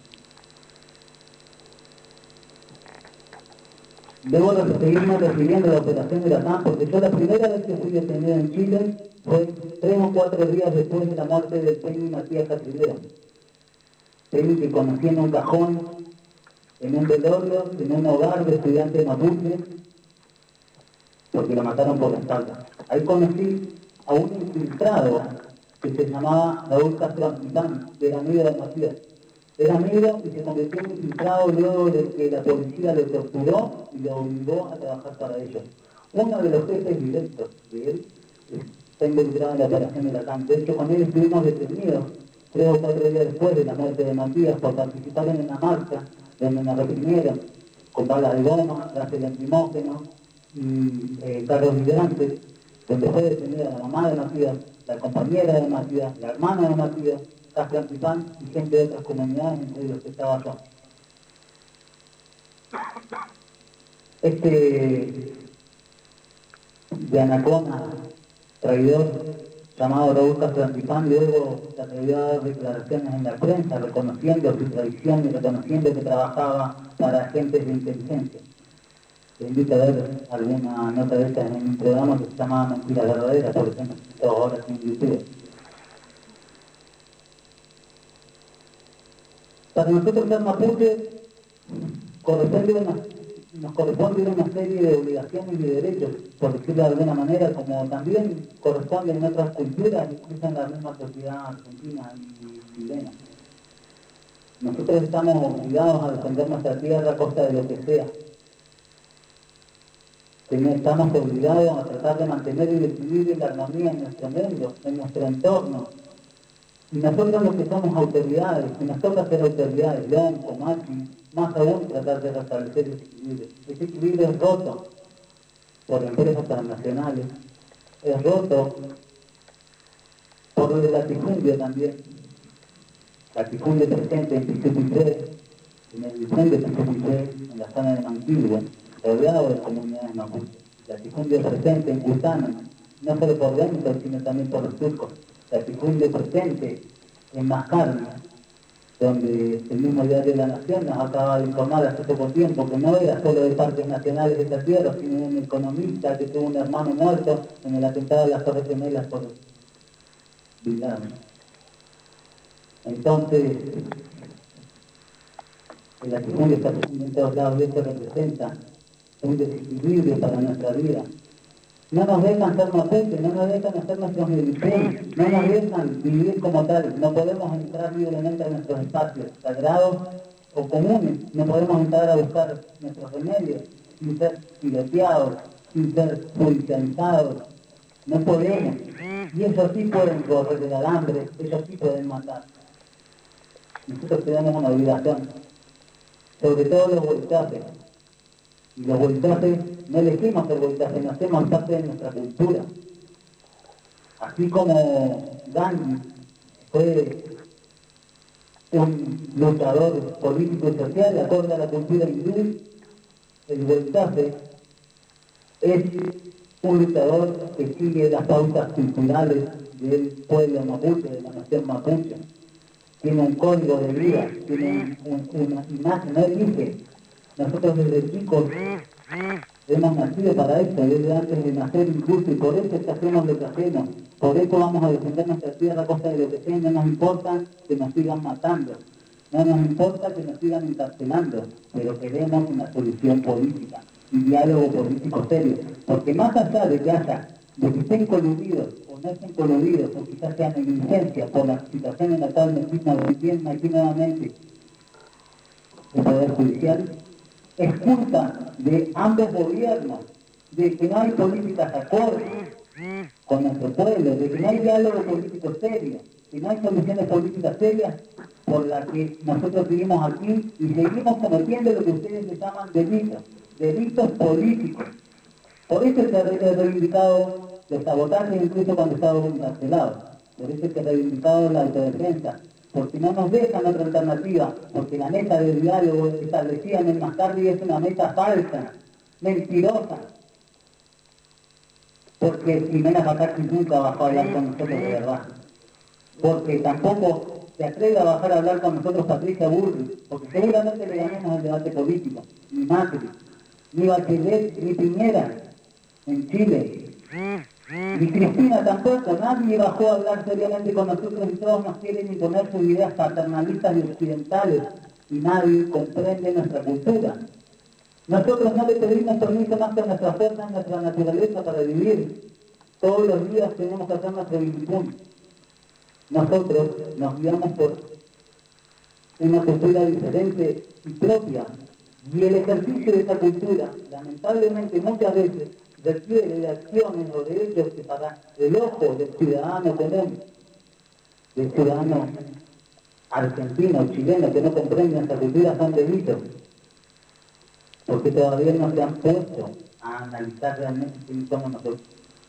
Debo de seguirme refiriendo a la operación Huracán, porque yo la primera vez que fui detenido en Chile fue tres o cuatro días después de la muerte de Penny Matías Catrilero. Penny, que conocí en un cajón, en un velorio, en un hogar de estudiantes mapuche, porque lo mataron por la espalda. Ahí conocí a un infiltrado que se llamaba Raúl Castro Antipán, que era amigo de Matías. Era amigo y se convirtió en infiltrado luego de que la policía lo torturó y lo obligó a trabajar para ellos. Uno de los jefes directos de él está involucrado en la operación de Huracán. De hecho, con él estuvimos detenidos tres o cuatro días después de la muerte de Matías por participar en una marcha donde nos reprimieron con balas de goma, gases lacrimógenos y eh, carros hidrantes, donde fue detenida la mamá de Matías, la compañera de Matías, la hermana de Matías, Castro Antipán y gente de otras comunidades, entre los que estaba yo. Este de Anacona, traidor, llamado Raúl Castro Antipán, luego se atrevió a dar declaraciones en la prensa, reconociendo su traición y reconociendo que trabajaba para agentes de inteligencia. Te invito a ver alguna nota de estas en un programa que se llama Mentiras Verdaderas, por ejemplo, todas horas en YouTube. Para nosotros ser mapuches corresponde una, nos corresponde una serie de obligaciones y de derechos, por decirlo de alguna manera, como también corresponden en otras culturas, incluso en la misma sociedad argentina y chilena. Nosotros estamos obligados a defender nuestra tierra a costa de lo que sea. Estamos obligados a tratar de mantener el equilibrio y la armonía en nuestro mundo, en nuestro entorno. Y nosotros los que somos autoridades, y nos toca ser autoridades, León, Comachi, más aún tratar de restablecer ese equilibrio. Ese equilibrio es roto por empresas transnacionales, es roto por el latifundio también. Latifundio presente en Pichupiché, en el diseño de Pichupiché, en la zona de Manquillo, rodeado de comunidades mapuches. Latifundio presente en Cusana, no solo por dentro, sino también por los turcos. Latifundio presente en Mascarne, donde el mismo diario de la Nación nos acaba de informar hace poco tiempo que no era solo de parques nacionales de esta tierra, sino un economista que tuvo un hermano muerto en el atentado de las Torres Gemelas por Bin Laden. Entonces, el latifundio está presente en todos lados y esto representa un desequilibrio para nuestra vida. No nos dejan ser mapuches, no nos dejan hacer nuestros mediciones, no nos dejan vivir como tal, no podemos entrar libremente a nuestros espacios sagrados o comunes, no podemos entrar a buscar nuestros remedios sin ser piloteados, sin ser judicializados, no podemos. Y ellos sí pueden correr el alambre, ellos sí pueden matar. Nosotros tenemos una obligación, sobre todo los voltajes. Y los voltajes, no elegimos el voltaje, no hacemos parte de nuestra cultura. Así como Gandhi fue un luchador político y social, acorde a la cultura hindú, el voltaje es un luchador que sigue las pautas culturales del pueblo mapuche, de la nación mapuche. Tiene un código de vida, tiene un, un, una imagen, no elige. Nosotros desde chicos hemos nacido para esto, desde antes de nacer incluso, y por eso es que hacemos lo que hacemos. Por eso vamos a defender nuestra tierra a costa de lo que sea, no nos importa que nos sigan matando, no nos importa que nos sigan encarcelando, pero queremos una solución política, un diálogo político serio, porque más allá de que haya, de que estén coludidos o no estén coludidos, o quizás sea negligencia por la situación en la cual nos tienen aquí nuevamente el Poder Judicial, es culpa de ambos gobiernos, de que no hay políticas acordes con nuestro pueblo, de que no hay diálogo político serio, que no hay soluciones políticas serias por las que nosotros vivimos aquí y seguimos cometiendo lo que ustedes le llaman delitos, delitos políticos. Por eso se ha reivindicado los sabotajes incluso cuando estábamos encarcelados, por eso se ha reivindicado la autodefensa, porque no nos dejan otra alternativa, porque la meta del diálogo establecida en el Mascardi es una meta falsa, mentirosa. porque Jimena Bacardi nunca bajó a hablar con nosotros de verdad, porque tampoco se atreve a bajar a hablar con nosotros Patricia Bullrich, porque seguramente le ganamos el debate político, ni Macri, ni Bachelet, ni Piñera en Chile, ni Cristina tampoco. Nadie bajó a hablar seriamente con nosotros y todos nos quieren imponer sus ideas paternalistas y occidentales y nadie comprende nuestra cultura. Nosotros no le pedimos permiso más que nuestra fuerza, nuestra naturaleza para vivir. Todos los días tenemos que hacer nuestra visión. Nosotros nos guiamos por una cultura diferente y propia. Y el ejercicio de esa cultura, lamentablemente muchas veces, requiere de acciones o de hechos que para el ojo del ciudadano común, del ciudadano argentino o chileno que no comprende esta cultura, son delitos. Porque todavía no se han puesto a analizar realmente quiénes somos nosotros.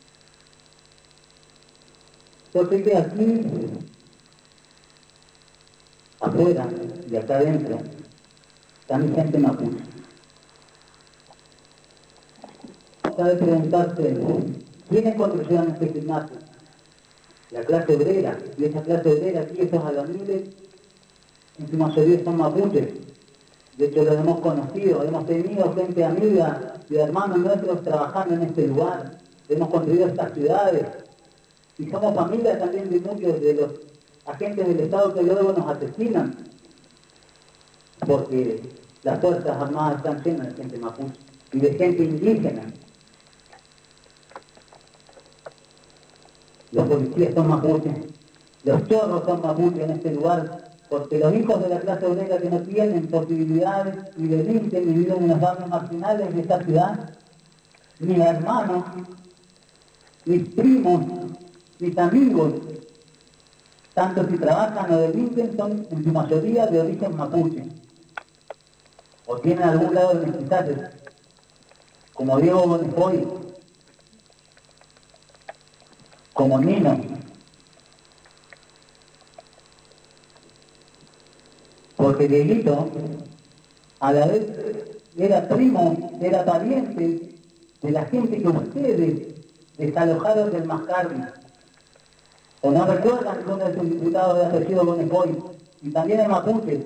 Yo sé que aquí, afuera y acá adentro, también gente mapuche. Cabe preguntarse, ¿quiénes construyeron este gimnasio? La clase obrera, y esa clase obrera aquí, esos albañiles, en su mayoría son mapuches. De hecho, los hemos conocido, hemos tenido gente amiga y hermanos nuestros trabajando en este lugar. Hemos construido estas ciudades. Y somos familias también de muchos de los agentes del Estado que luego nos asesinan. Porque las Fuerzas Armadas están llenas de gente mapuche y de gente indígena. Los policías son mapuches, los chorros son mapuches en este lugar, porque los hijos de la clase obrera que no tienen posibilidades y delinquen y viven en los barrios marginales de esta ciudad, mis hermanos, mis primos, mis amigos, tanto si trabajan o delinquen, son en su mayoría de origen mapuche, o tienen algún lado de necesidades, como Diego Bonifoy, como Nino. Porque Dieguito, a la vez, era primo, era pariente de la gente que ustedes desalojaron del Mascardi. O no recuerdan que uno es un diputado de apellido Bonifoy, y también es mapuche.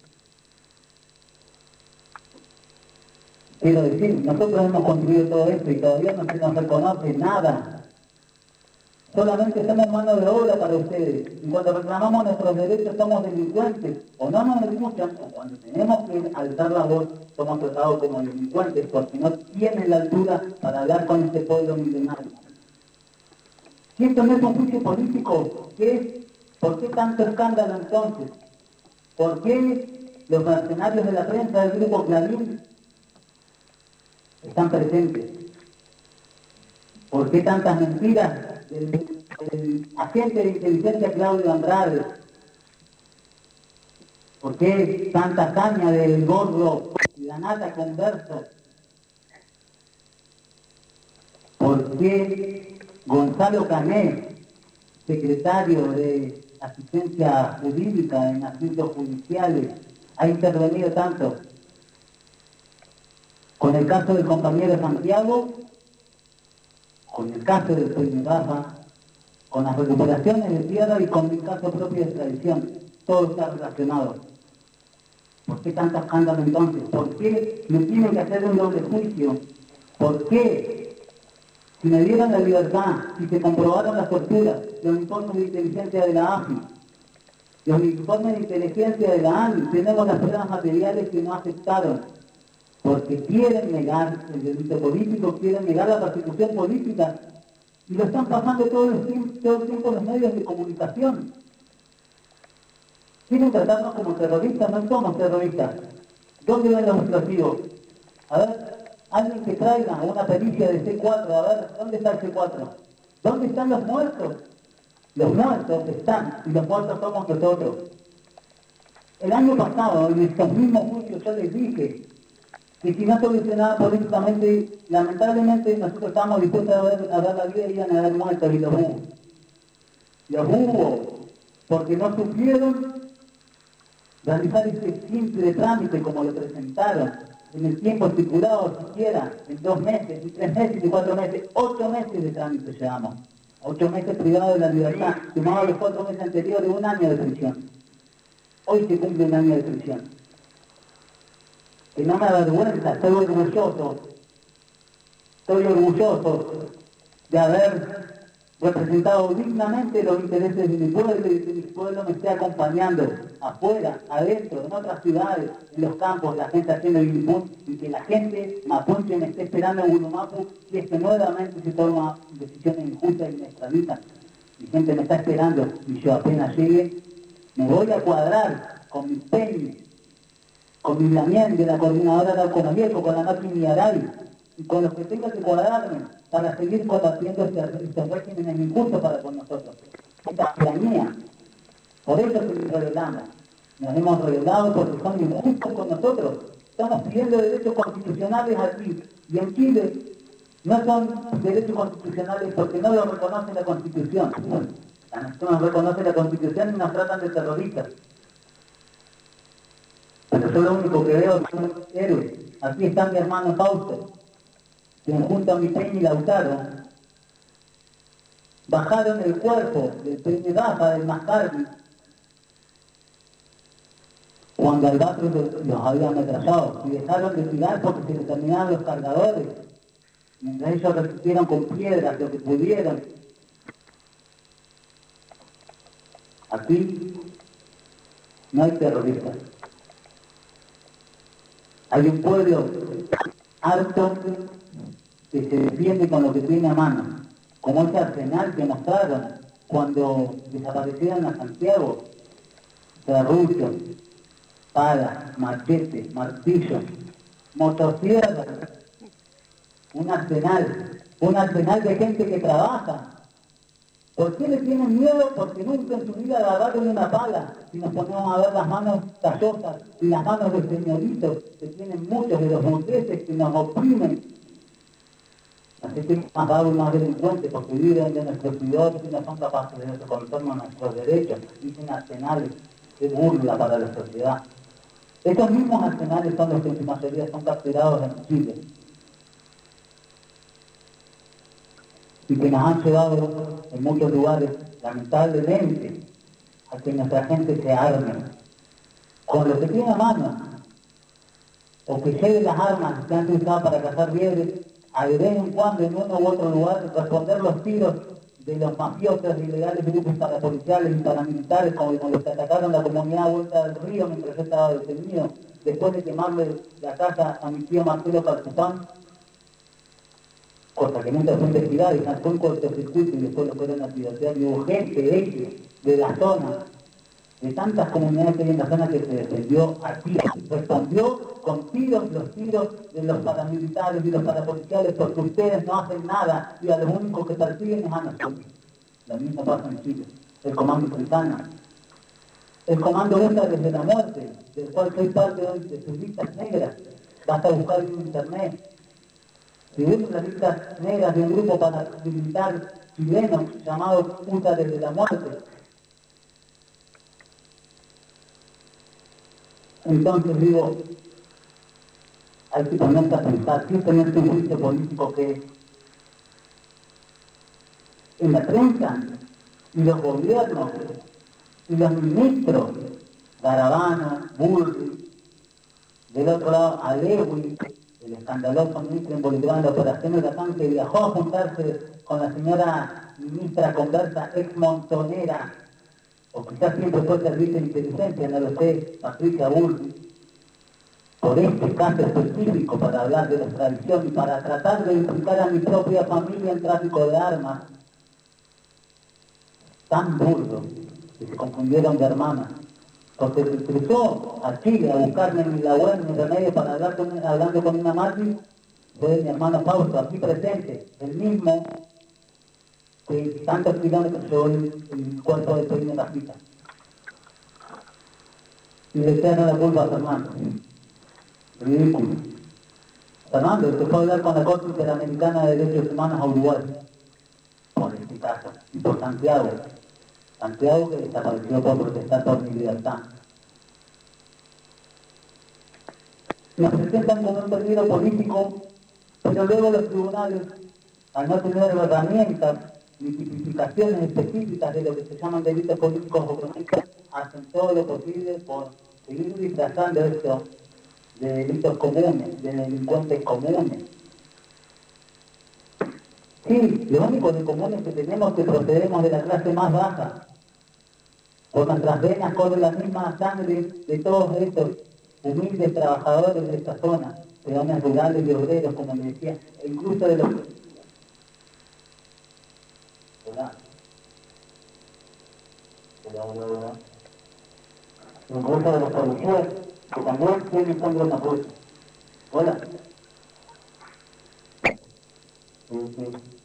Quiero decir, nosotros hemos construido todo esto y todavía no se nos reconoce nada. Solamente somos mano de obra para ustedes. Y cuando reclamamos nuestros derechos somos delincuentes. O no nos escuchan, o cuando tenemos que alzar la voz, somos tratados como delincuentes, porque no tienen la altura para hablar con este pueblo milenario. Si esto no es un juicio político, ¿qué es? ¿Por qué tanto escándalo entonces? ¿Por qué los mercenarios de la prensa del grupo Clarín están presentes? ¿Por qué tantas mentiras del, del agente de inteligencia Claudio Andrade? ¿Por qué tanta caña del gordo y la nata Converso? ¿Por qué Gonzalo Cané, secretario de Asistencia Jurídica en Asuntos Judiciales, ha intervenido tanto? Con el caso del compañero Santiago, con el caso del Puignerrafa, con las recuperaciones de tierra y con el caso propio de extradición, todo está relacionado. ¿Por qué tanto escándalo entonces? ¿Por qué me tienen que hacer un doble juicio? ¿Por qué? Si me dieran la libertad, si se comprobaron las torturas, los informes de inteligencia de la A F I, los informes de inteligencia de la A N I, tenemos las pruebas materiales que no aceptaron, porque quieren negar el delito político, quieren negar la persecución política, y lo están pasando todo el tiempo, todo el tiempo en los medios de comunicación. Quieren tratarnos como terroristas, no somos terroristas. ¿Dónde ven los explosivos? A ver, alguien que traiga una pericia de C cuatro, a ver, ¿dónde está el C cuatro? ¿Dónde están los muertos? Los muertos están, y los muertos somos nosotros. El año pasado, en estos mismos juicios, yo les dije que si no solucionaba políticamente, lamentablemente nosotros estábamos dispuestos a ver, a ver la vida y iban a haber muertos, y los hubo. Los hubo, porque no supieron realizar ese simple trámite como lo presentaron. en el tiempo estipulado, siquiera, en dos meses, en tres meses, en cuatro meses, ocho meses de trámite llevamos. Ocho meses privados de la libertad, sumado a los cuatro meses anteriores, un año de prisión. Hoy se cumple un año de prisión. Que no me avergüenza, estoy orgulloso, estoy orgulloso de haber representado dignamente los intereses de mi pueblo y que mi pueblo me esté acompañando afuera, adentro, en otras ciudades, en los campos, la gente haciendo Guilipún, y que la gente mapuche me esté esperando en Hunumapu y es que nuevamente se toma decisiones injustas y me extraditan. Mi gente me está esperando y yo apenas llegue, me voy a cuadrar con mi peña, con mi Damián de la coordinadora de Alconaviejo, con la máquina y Aray, y con los que tenga que cuadrarme para seguir combatiendo este, estos regímenes injustos para con nosotros. Esta tiranía. Por eso que nos rebelamos. Nos hemos rebelado porque son injustos con nosotros. Estamos pidiendo derechos constitucionales aquí. Y en Chile no son derechos constitucionales porque no lo reconoce la Constitución. La nación no reconoce la Constitución y nos tratan de terroristas. Pero yo lo único que veo son héroes. Aquí está mi hermano Fausto, que junto a mi Peña y Lautaro bajaron el cuerpo del Peña Baja, del Mascardi, cuando Albatros los, los había ametrallado y dejaron de tirar porque se les terminaban los cargadores, mientras ellos resistieron con piedras lo que pudieron. Aquí no hay terroristas. Hay un pueblo harto que se defiende con lo que tiene a mano, como ese arsenal que mostraron cuando desaparecieron a Santiago, serruchos, palas, machetes, martillos, motosierras, un arsenal, un arsenal de gente que trabaja. ¿Por qué le tienen miedo? Porque nunca en su vida agarraron una pala. Si nos ponemos a ver las manos callosas y las manos de señoritos, que tienen muchos de los burgueses que nos oprimen. Así que más dado más delincuentes porque viven de nuestros cuidados y no son capaces de reconocernos nuestros derechos y sin arsenales de burla para la sociedad. Estos mismos arsenales son los que en su mayoría son capturados en Chile y que nos han llevado en muchos lugares, lamentablemente, a que nuestra gente se arme con lo que tiene a mano, o que lleve las armas que han utilizado para cazar liebres, a de vez en cuando en uno u otro lugar responder los tiros de los mafiosos y ilegales grupos parapoliciales y paramilitares como los que atacaron la comunidad a Vuelta del Río mientras yo estaba detenido, después de quemarle la casa a mi tío Marcelo Calzupán, cosa que nunca fue investigada y saltó un cortocircuito y después lo fueron a tirotear y hubo gente de ellos, de la zona, de tantas comunidades que hay en la zona que se defendió aquí, respondió con tiros, los tiros de los paramilitares y los parapoliciales porque ustedes no hacen nada y a los únicos que persiguen es a nosotros. Lo mismo pasa en Chile, el Comando Sultana, el Comando Busca desde la Muerte, del cual soy parte hoy de sus listas negras, basta buscar en internet. Si ven las listas negras de un grupo paramilitar chileno llamado Busca desde la Muerte. Entonces digo, hay que ponerse a pensar, simplemente un juicio político que en la prensa y los gobiernos y los ministros, Garabano, Burri, del otro lado Alewi, el escandaloso ministro involucrado en la operación Huracán que viajó a juntarse con la señora ministra conversa ex montonera, o quizás siempre fue servicio de inteligencia, no lo sé, Patricia Burri, por este caso específico para hablar de la extradición y para tratar de implicar a mi propia familia en tráfico de armas, tan burdo que se confundieron de hermanas, porque se cruzó a Chile a buscarme en la web, en remedio para hablar con, hablando con una Martín, fue mi hermano Fausto, aquí presente, el mismo que tantos kilómetros llevó el, el cuerpo de Peña Cajita. Y le echaron la culpa a Fernando. Ridículo. Fernando, se fue a hablar con la Corte Interamericana de Derechos Humanos a Uruguay, por este caso, y por Santiago. Santiago que desapareció por protestar por mi libertad. nos presentan como un partido político, pero luego los tribunales, al no tener herramientas ni tipificaciones específicas de lo que se llaman delitos políticos o económicos, hacen todo lo posible por seguir disfrazando esto de delitos comunes, de delincuentes comunes. Sí, lo único de común es que tenemos que procedemos de la clase más baja. Por nuestras venas corre la misma sangre de todos estos humildes trabajadores de esta zona, de zonas rurales y obreros, como les decía, e incluso de los... Hola. Hola, hola, hola. Incluso de los policías, que también tienen sangre en la puerta. Hola. Sí, sí.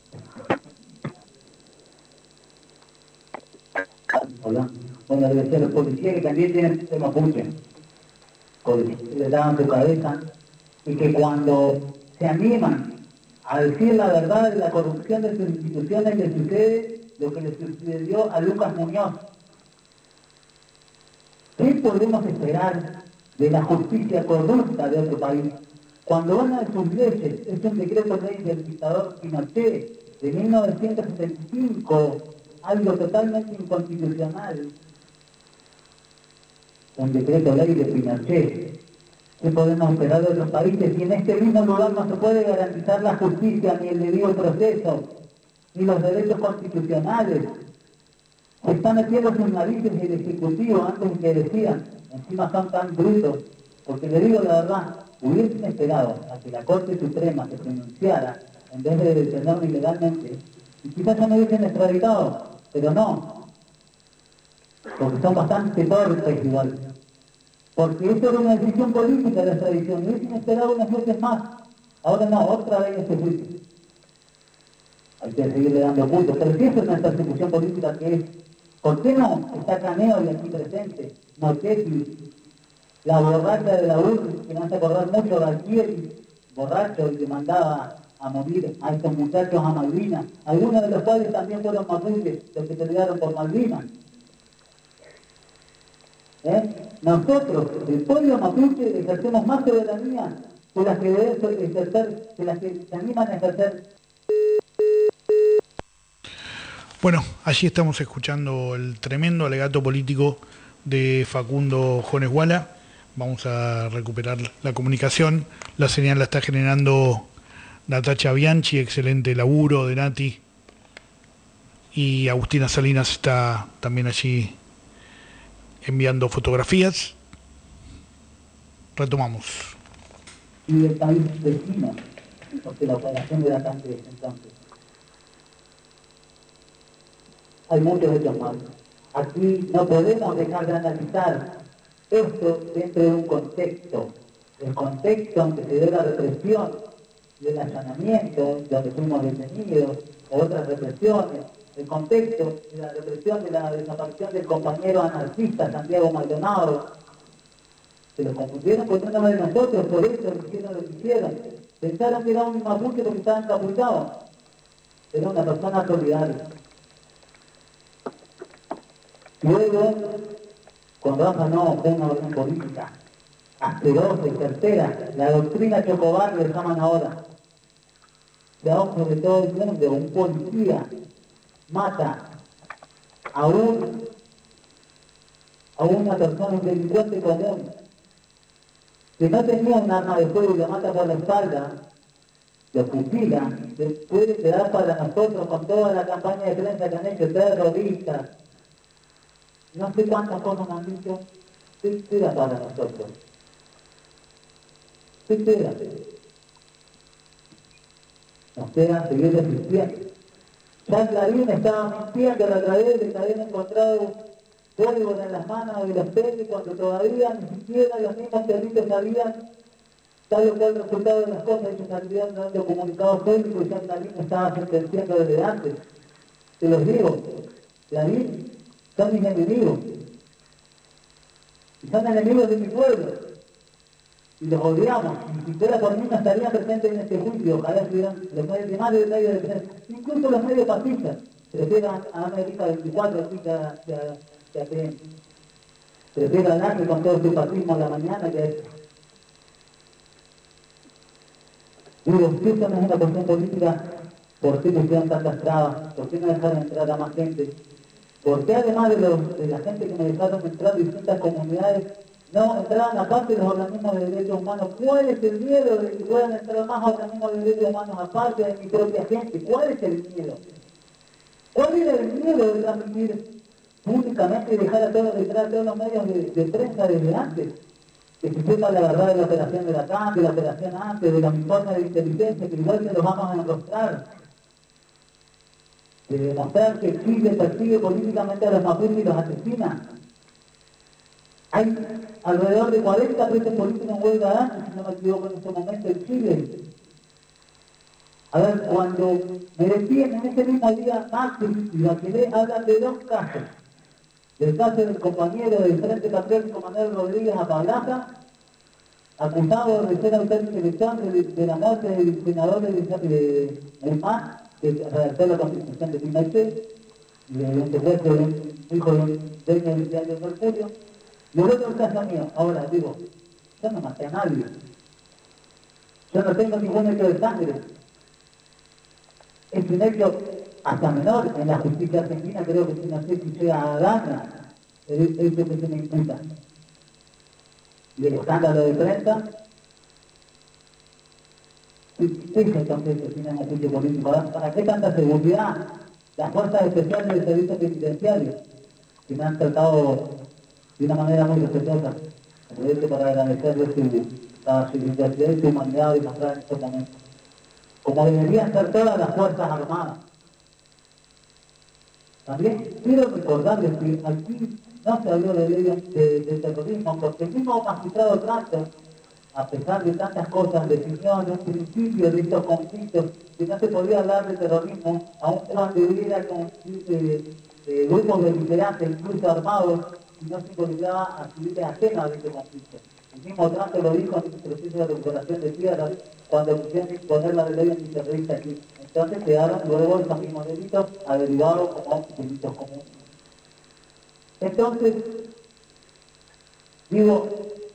Hola. Bueno, le decía a los policías que también tienen el mapuche, que les daban su cabeza, y que cuando se animan a decir la verdad de la corrupción de sus instituciones, les sucede lo que le sucedió a Lucas Muñoz. ¿Qué podemos esperar de la justicia corrupta de otro país? Cuando una de sus leyes es un decreto ley del dictador Pinochet de mil novecientos setenta y cinco, algo totalmente inconstitucional, un decreto ley de Pinochet. ¿Qué podemos esperar de otros países? Y en este mismo lugar no se puede garantizar la justicia, ni el debido proceso, ni los derechos constitucionales. Se está metiendo sus narices el Ejecutivo antes que decían, encima son tan brutos, porque le digo la verdad, hubiesen esperado a que la Corte Suprema se pronunciara en vez de detenerlo ilegalmente, y quizás ya no hubiesen extraditado, pero no, porque son bastante torpes igual. Porque esto era una decisión política de la extradición, y hubiesen esperado unas veces más. Ahora no, otra vez este juicio. Hay que seguirle dando puntos, pero si eso es una persecución política que es, ¿por qué no está Caneo y aquí presente? Mochetti, la borracha de la U R S S, que me hace acordar mucho de Galtieri, borracho, y que mandaba a morir a estos muchachos a Malvinas, algunos de los cuales también fueron mapuches, los que pelearon por Malvinas. ¿Eh? Nosotros, el pueblo mapuche, ejercemos más soberanía que las que deben ejercer, que las que se animan a ejercer. Bueno, allí estamos escuchando el tremendo alegato político de Facundo Jones Wala. Vamos a recuperar la comunicación. La señal la está generando Natacha Bianchi, excelente laburo de Nati. Y Agustina Salinas está también allí enviando fotografías. Retomamos. Y el país vecino, porque la operación era tan entonces. Hay muchos hechos más. Aquí no podemos dejar de analizar esto dentro de un contexto. El contexto en que se dio la represión del allanamiento, donde fuimos detenidos, o otras represiones. El contexto de la represión de la desaparición del compañero anarquista Santiago Maldonado. Se lo confundieron con uno de nosotros, por eso hicieron lo que hicieron. Pensaron que era un mapuche porque estaba encapuchado. Era una persona solidaria. Luego, con Rafa no, fue una orden política, asquerosa y certera, la doctrina Chocobar le llaman ahora. De ojos de todo el mundo, un policía mata a, un, a una persona, un delincuente común, que no tenía un arma de fuego y lo mata por la espalda, lo fusila, después de quedar para nosotros con toda la campaña de prensa que han hecho terroristas. No sé cuántas cosas me han dicho, ¿qué queda para nosotros? ¿Qué queda? Nos queda seguir resistiendo. Ya Clarín estaba mintiendo a través de que habían encontrado códigos en las manos de los peces cuando todavía ni siquiera los mismos servicios sabían tal o cual resultado de las cosas. Ellos salían dando comunicados públicos y ya Clarín estaba sentenciando desde antes. Te los digo, Clarín son mis enemigos. Y son enemigos de mi pueblo. Y los odiamos. Y si fuera por mí no estarían presentes en este juicio. Ojalá estuvieran los medios de más de medios de prensa. Incluso los medios fascistas. Prefieren a América veinticuatro aquí que a, que a, que a T N. Prefiero a Nazi con todo su fascismo en la mañana que a esto. Digo, si esto no es una cuestión política, ¿por qué pusieron tantas trabas? ¿Por qué no dejaron entrar a más gente? ¿Por qué además de, los, de la gente que me dejaron entrar distintas comunidades, no entraban aparte los organismos de derechos humanos? ¿Cuál es el miedo de que puedan entrar más organismos de derechos humanos aparte de mi propia gente? ¿Cuál es el miedo? ¿Cuál era el miedo de transmitir públicamente y dejar a todos, entrar a todos los medios de, de prensa desde antes? Que se sepa la verdad de la operación de la C A M, de la operación antes, de los informes de inteligencia, que igual se los vamos a enrostrar. De demostrar que Chile persigue políticamente a los mapuches y los asesina. Hay alrededor de cuarenta presos políticos en huelga de años, si no me equivoco en este momento, en Chile. A ver, cuando me decían en ese mismo día, Macri y Bachelet hablan de dos casos. Del caso del compañero del Frente Patriótico Manuel Rodríguez Apablaza, acusado de ser autor intelectual de, de la muerte del senador del de, de MAS, que redactó la Constitución de Pinochet, y el secuestro de un hijo de un dueño del diario Mercurio. Y el otro caso mío, ahora digo, yo no maté a nadie. Yo no tengo ningún hecho de sangre. Es un hecho hasta menor en la justicia argentina, creo que si no sé si sea a Gana, el hecho que se me imputa. Y el escándalo de prensa, ¿qué es entonces que tiene un juicio político? ¿Para qué tanta seguridad? Las fuerzas especiales del servicio penitenciario, que me han tratado de una manera muy respetuosa. Aprovecho para agradecerles su, a su identidad y su humanidad y mostrar esto también. Como deberían ser todas las fuerzas armadas. También quiero recordarles que aquí no se habló de ley de, de terrorismo, porque el mismo magistrado Tranto, a pesar de tantas cosas, definió en un principio de estos conflictos que no se podía hablar de terrorismo, aun cuando hubiera con, eh, eh, grupos beligerantes, incluso armados, y no se involucraba a civiles ajenos de este conflicto. El mismo Tranto lo dijo en el proceso de recuperación de tierras, cuando quisieron imponer la ley antiterrorista aquí. Entonces quedaron luego esos mismos delitos averiguados como delitos comunes. Entonces, digo,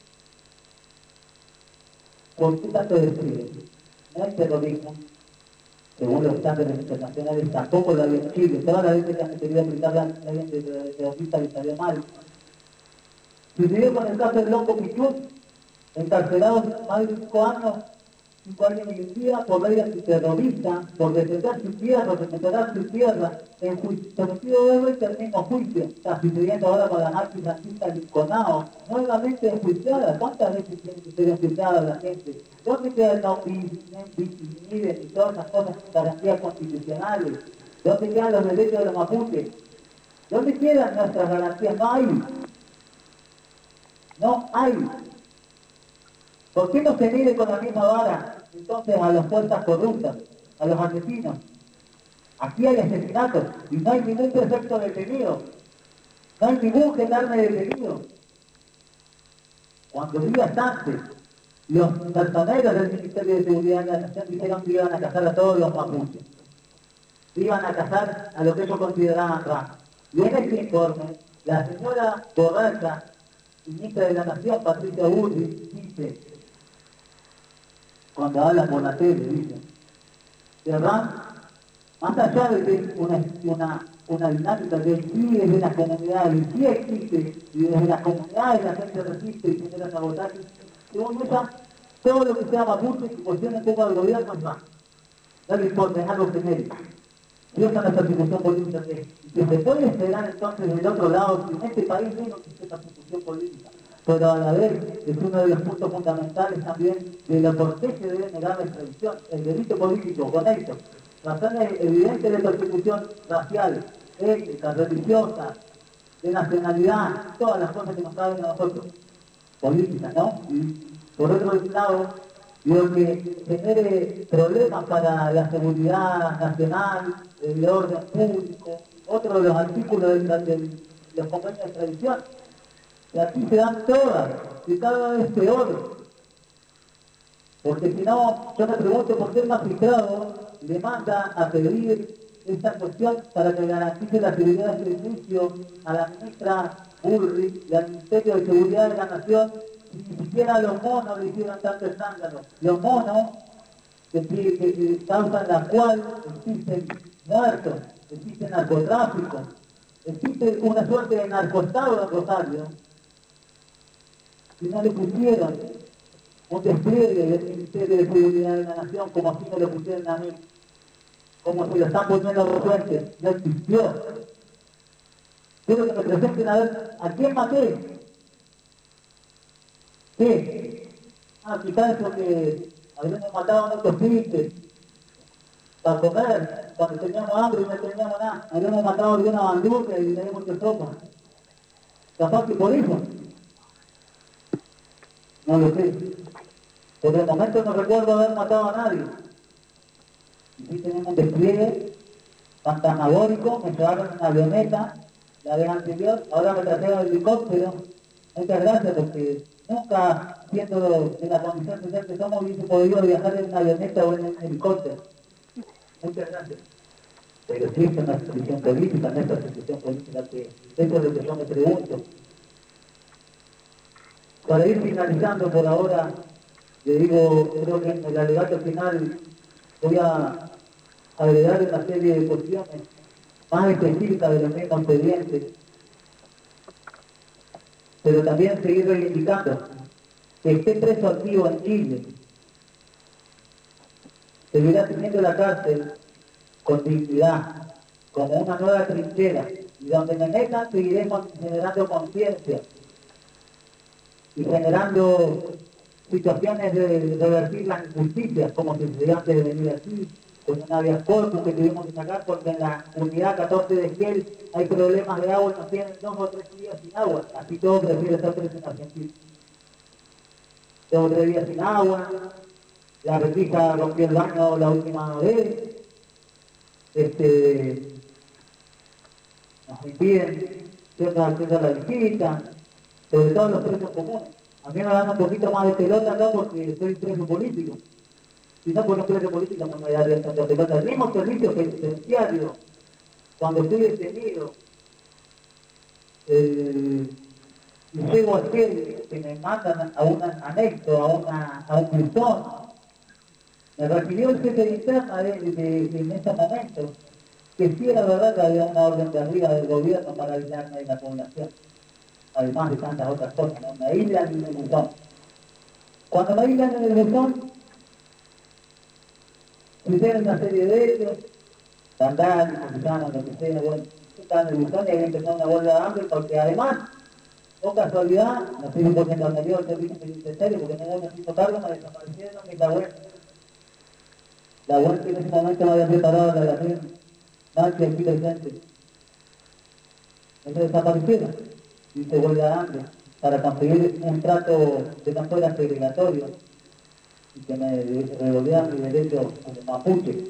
¿por qué tanto describe? No hay terrorismo, según los estándares internacionales, tampoco la ley en Chile. Todas las veces que han querido aplicar la ley de terrorista les salió mal. Sucedió con el caso del Loco Pichut, encarcelado más de cinco años, cinco años y un día por ley antiterrorista, por defender su tierra, por defender su tierra, en juicio, sometido nuevamente al mismo juicio. Está sucediendo ahora con la nazi fascista Linconao, nuevamente enjuiciada. ¿Cuántas veces tiene que ser enjuiciada la gente? ¿Dónde queda el no discriminar y todas esas cosas, garantías constitucionales? ¿Dónde quedan los derechos de los mapuches? ¿Dónde quedan nuestras garantías? No hay. No hay. ¿Por qué no se mide con la misma vara entonces a las fuerzas corruptas, a los asesinos? Aquí hay asesinatos y no hay ningún prefecto detenido, no hay ningún gendarme detenido. Cuando viva Sánchez, los personeros del Ministerio de Seguridad de la Nación dijeron que iban a cazar a todos los mapuches, iban a cazar a lo que ellos consideraban raza. Y en este informe, la señora borracha, ministra de la Nación, Patricia Bullrich, dice, cuando habla por la tele, dice, ¿verdad? Más allá de que es una, una, una dinámica que sí es de las comunidades, y sí existe, y desde las comunidades la gente resiste y genera sabotaje, según ella, todo lo que sea mapuche y cuestione poco al gobierno es más. No le importa, es algo genérico. Y esa es la persecución política que, que se puede esperar entonces del otro lado, que en este país no existe persecución política. Pero a la vez es uno de los puntos fundamentales también de lo por qué se debe negar la extradición, el delito político, conecto. Razones evidentes de persecución racial, étnica, religiosa, de nacionalidad, todas las cosas que nos caben a nosotros, políticas, ¿no? Y por otro lado, lo que genere problemas para la seguridad nacional, el orden público, otro de los artículos de, de, de los convenios de extradición. Y aquí se dan todas, y cada vez peor. Porque si no, yo me pregunto por qué el magistrado le manda a pedir esta cuestión para que garantice la seguridad del servicio a la ministra Bullrich y al Ministerio de Seguridad de la Nación, y ni siquiera los monos le hicieron tanto escándalo. Los monos que, que, que causa en la cual existen muertos, existe narcotráfico, existe una suerte de narcoestado en Rosario, si no le pusieron un despliegue del Ministerio de Seguridad de la Nación, como así me lo pusieron a mí, como se lo están poniendo a los jueces, no existió. Quiero que me presenten a ver a quién maté. ¿Qué? Ah, quizás porque habíamos matado a nuestros hijos para comer, cuando teníamos hambre y no teníamos nada. Habíamos matado alguna banduca y teníamos que sopa. Capaz que por eso. No lo sé. Por el momento no recuerdo haber matado a nadie. Y sí tenemos un despliegue fantasmagórico, me llevaron en una avioneta la vez anterior, ahora me trajeron el helicóptero. Muchas gracias, porque nunca, siendo de la condición social que somos, hubiese podido viajar en una avioneta o en un helicóptero. Muchas gracias. Pero sí es una solución política, no es una solución política, que eso es lo que yo me pregunto. Para ir finalizando por ahora, le digo, creo que en el alegato final voy a agregar una serie de cuestiones más específicas de los mismos expedientes, pero también seguir reivindicando que esté preso activo en Chile, seguirá teniendo la cárcel con dignidad, como una nueva trinchera, y donde me metan seguiremos generando conciencia y generando situaciones de revertir las injusticias, como que se antes de venir aquí, con un habeas corpus que tuvimos que sacar porque en la unidad catorce de Esquel hay problemas de agua y nos tienen dos o tres días sin agua, así todo prefiere estar preso en Argentina. Dos o tres días sin agua, la repisa rompió el baño la última vez, este, nos impiden cierto acceso a la visita, sobre todo los presos comunes. A mí me dan un poquito más de pelota acá porque soy preso político. Si no fuera preso político no me daría tanta pelota. El mismo servicio penitenciario, cuando estoy detenido, eh, y llego a aquel que me mandan a un anexo, a, una, a un buzón, me recibió el jefe de interna de, de, de, en ese momento, que sí era verdad que había una orden de arriba del gobierno para aislarme de la población, además de tantas otras cosas, ¿no? Me aíslan en el buzón. Cuando me aíslan en el buzón, hicieron una serie de hechos, vandalismo, gitanos, lo que sea, bueno, estaban en el buzón y había empezado una huelga de hambre, porque además, con casualidad, no sé si por ejemplo anterior al servicio penitenciario, porque no me hizo cargo, me desaparecieron mis abuelos. La abuela que en ese momento me había preparado la relación, más que aquí presente. Entonces desaparecieron y se vuelve a hambre para conseguir un trato que no fuera segregatorio y que me revolvieran mi derecho como mapuche.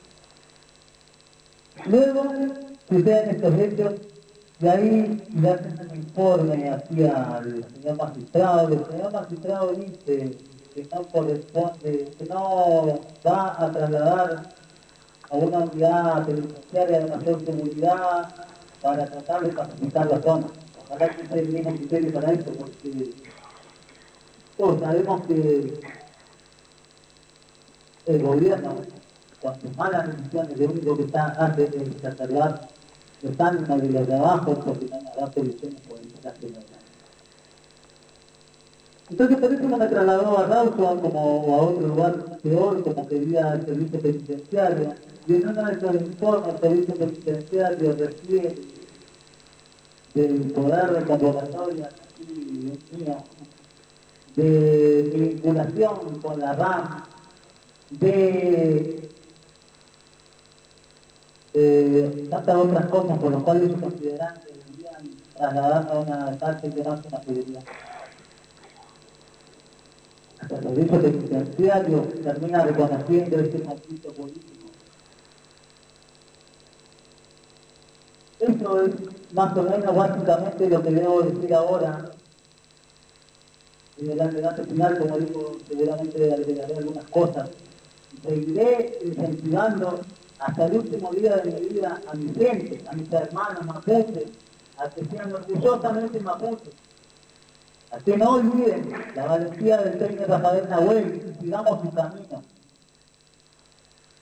Luego suceden estos hechos y ahí le hacen un informe hacia el señor magistrado. El señor magistrado dice que no corresponde, que no va a trasladar a una unidad penitenciaria de mayor seguridad para tratar de pacificar la zona. Ojalá que ustedes tengan criterio para esto, porque todos sabemos que el gobierno, con sus malas decisiones, lo único que está hace es exacerbar los ánimos de los de abajo, porque no nos da soluciones políticas que no dan. Entonces por eso no me trasladó a Rawson como a otro lugar peor, como quería el servicio penitenciario. Y en uno de esos informes el servicio penitenciario refiere del poder de convocatoria y mío, de vinculación con la R A M, de eh, tantas otras cosas por las cuales ellos consideran que deberían trasladar a una cárcel de máxima seguridad. El servicio penitenciario termina reconociendo este conflicto político. Eso es más o menos básicamente lo que debo decir ahora. En el alegato final, como digo, seguramente agregaré algunas cosas. Seguiré incentivando hasta el último día de mi vida a mi gente, a mis hermanos mapuches, a que sean orgullosamente mapuches. A que no olviden la valentía del Peña Rafael Nahuel y sigamos su camino.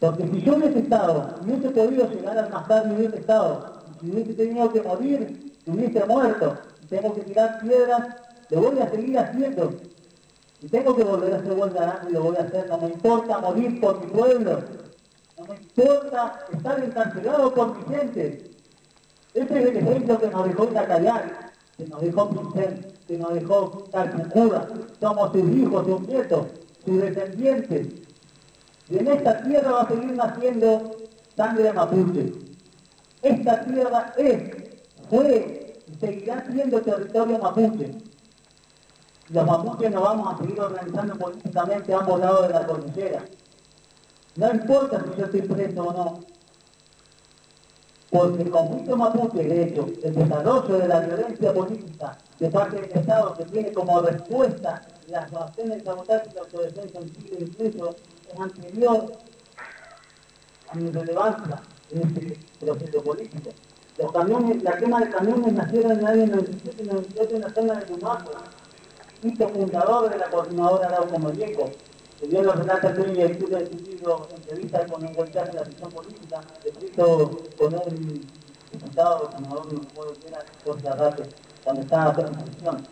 Porque si yo hubiese estado, no hubiese podido llegar al mascar, no hubiese estado, si hubiese tenido que morir, si hubiese muerto, si tengo que tirar piedras, lo voy a seguir haciendo. Si tengo que volver a hacer vuelta y lo voy a hacer, no me importa morir por mi pueblo, no me importa estar encarcelado por mi gente. Ese es el ejemplo que nos dejó Zacayán, que nos dejó Pincel, que nos dejó Calcucura. Somos sus hijos, sus nietos, sus descendientes. Y en esta tierra va a seguir naciendo sangre mapuche. Esta tierra es, fue y seguirá siendo territorio mapuche. Los mapuches nos vamos a seguir organizando políticamente a ambos lados de la cordillera. No importa si yo estoy preso o no. Porque el conflicto mapuche, de hecho, el desarrollo de la violencia política de parte del Estado que tiene como respuesta las acciones de sabotaje y la autodefensa en Chile, incluso es anterior a mi relevancia en este proceso político. Los camiones, la quema de camiones nacieron en el año noventa y siete y noventa y ocho en la zona de Tumaco, hito fundador de la coordinadora Arauco Molleco, que dio los relatos de y el estudio de su libro Entrevista con un golpear de la ficción política, escrito con un diputado, senador, no puedo decir, Jorge Arrate, cuando estaba en prisión.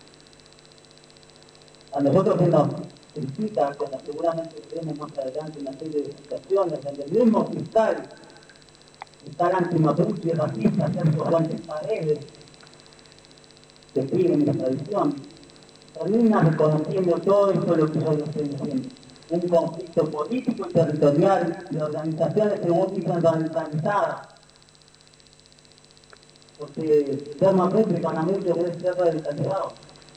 A nosotros se nos critica, como seguramente veremos más adelante, una serie de situaciones donde el mismo fiscal, fiscal antimapuche, racista, Sergio Juárez Paredes, que pide en la tradición, termina reconociendo todo esto lo que yo le estoy diciendo. Un conflicto político y territorial de organizaciones que vos dicen radicalizadas. Porque ser mapuche para muchos puede ser radicalizado.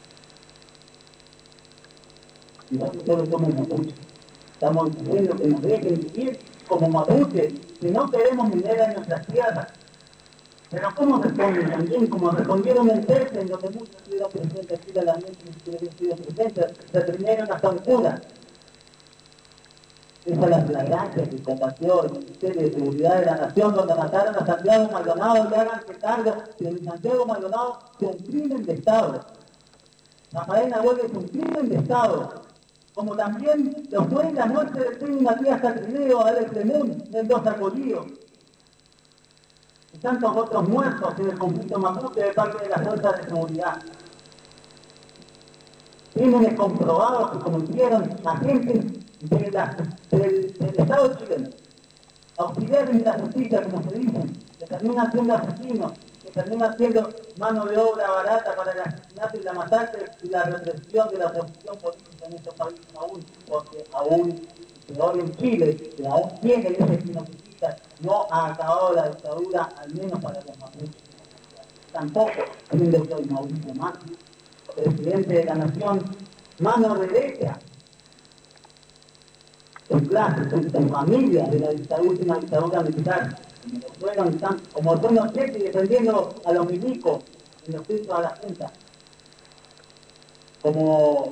Y nosotros somos mapuches. Estamos diciendo que nos dejen vivir como mapuches, que no queremos minera en nuestras tierras. Pero ¿cómo responden también? Como respondieron en Terce, en lo que muchos estuvieron presentes aquí de la mente y que estuvieron presentes, reprimieron a Calcucura. Esa es la flagrancia que compartió el Ministerio de Seguridad de la Nación, donde mataron a Santiago Maldonado y hagan que cargo que Santiago Maldonado fue un crimen de Estado. Rafael Nahuel es un crimen de Estado. Como también lo fue la muerte de Trini Matías Catrineo, Alex Lemún, Mendoza Colío. Y tantos otros muertos en el conflicto mapuche de parte de las fuerzas de seguridad. Crímenes comprobados que cometieron agentes de la, del, del Estado chileno, auxiliares de la justicia, como se dice, que terminan siendo asesinos, que terminan siendo mano de obra barata para el asesinato y la masacre y la represión de la oposición política en estos países aún, porque aún, peor en Chile, que aún tiene ese genocida, no ha acabado la dictadura, al menos para los mapuches. Tampoco es un doctor Mauricio Macri, presidente de la nación, mano derecha, en clases, en, en familia de la dictadura, última dictadura militar, como fueron, como son los cheques defendiendo a los milicos en los centros a la Junta, como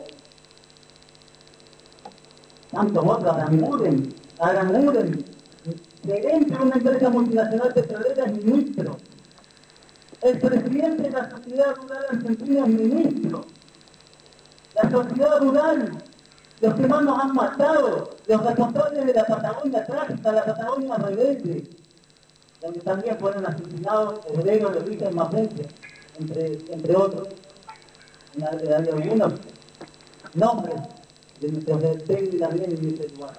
tantos otros, Abraham Muren, Abraham Muren, gerente de una empresa multinacional petrolera es ministro, el presidente de la Sociedad Rural Argentina es ministro, la sociedad rural, los que más nos han matado, los responsables de la Patagonia trágica, la Patagonia rebelde, donde también fueron asesinados obreros de origen mapuche, entre, entre otros. Hay algunos nombres de nuestros destellos también en este lugar.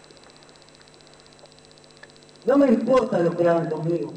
No me importa lo que hagan conmigo,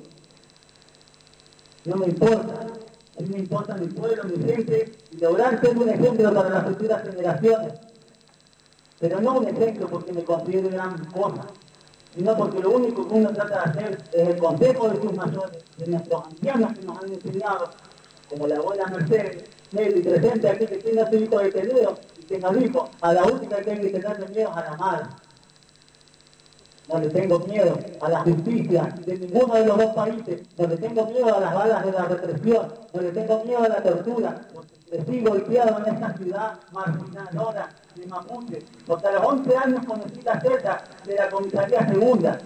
no me importa. A mí me importa mi pueblo, mi gente, y lograr ser un ejemplo para las futuras generaciones. Pero no un ejemplo porque me considero gran cosa, sino porque lo único que uno trata de hacer es el consejo de sus mayores, de nuestros ancianos que nos han enseñado, como la abuela Mercedes, Nelly, presente aquí que tenga su hijo de Teleo y que nos dijo, a la única que hay que tenerle miedo es a la madre. No le tengo miedo a la justicia de ninguno de los dos países, no le tengo miedo a las balas de la represión, no le tengo miedo a la tortura, porque le sigo golpeado en esta ciudad marginadora de Mapuche, porque a los once años conocí la celda de la comisaría segunda.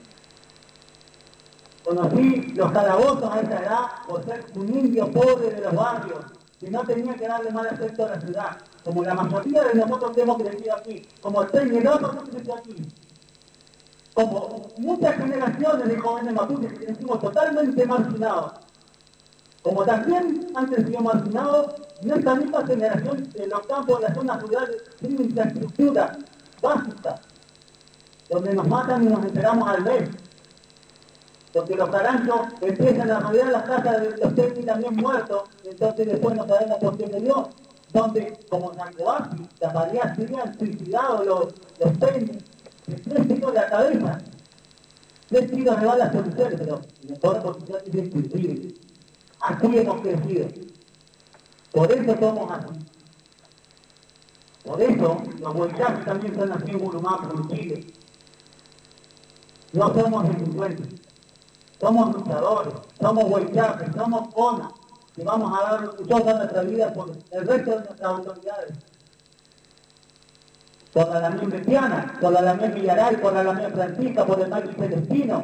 Conocí los calabozos a esa edad por ser un indio pobre de los barrios, que no tenía que darle mal aspecto a la ciudad, como la mayoría de nosotros que hemos crecido aquí, como el tren y el otro que creció aquí. como muchas generaciones de jóvenes mapuches que crecimos totalmente marginados, como también han crecido marginados nuestra misma generación en los campos de las zonas rurales sin infraestructura básica, donde nos matan y nos enteramos al mes, porque los caranchos empiezan a rodear las casas de los técnicos también muertos, entonces después no sabemos por qué murió, donde como Sancoasi, Taparías se habían suicidado los, los técnicos, tres tiros de la cabeza, tres tiros de balas por ustedes, pero mejor posición es inclusive. Así hemos crecido. Por eso somos así. Por eso los huaychacos también son así en Urumá, por Chile. No somos delincuentes, somos luchadores, somos huaychacos, somos conas, que vamos a dar toda nuestra vida por el resto de nuestras autoridades. Por la Damián Betiana, por la Damián Villaray, por la Damián Francisca, por el Mike Celestino,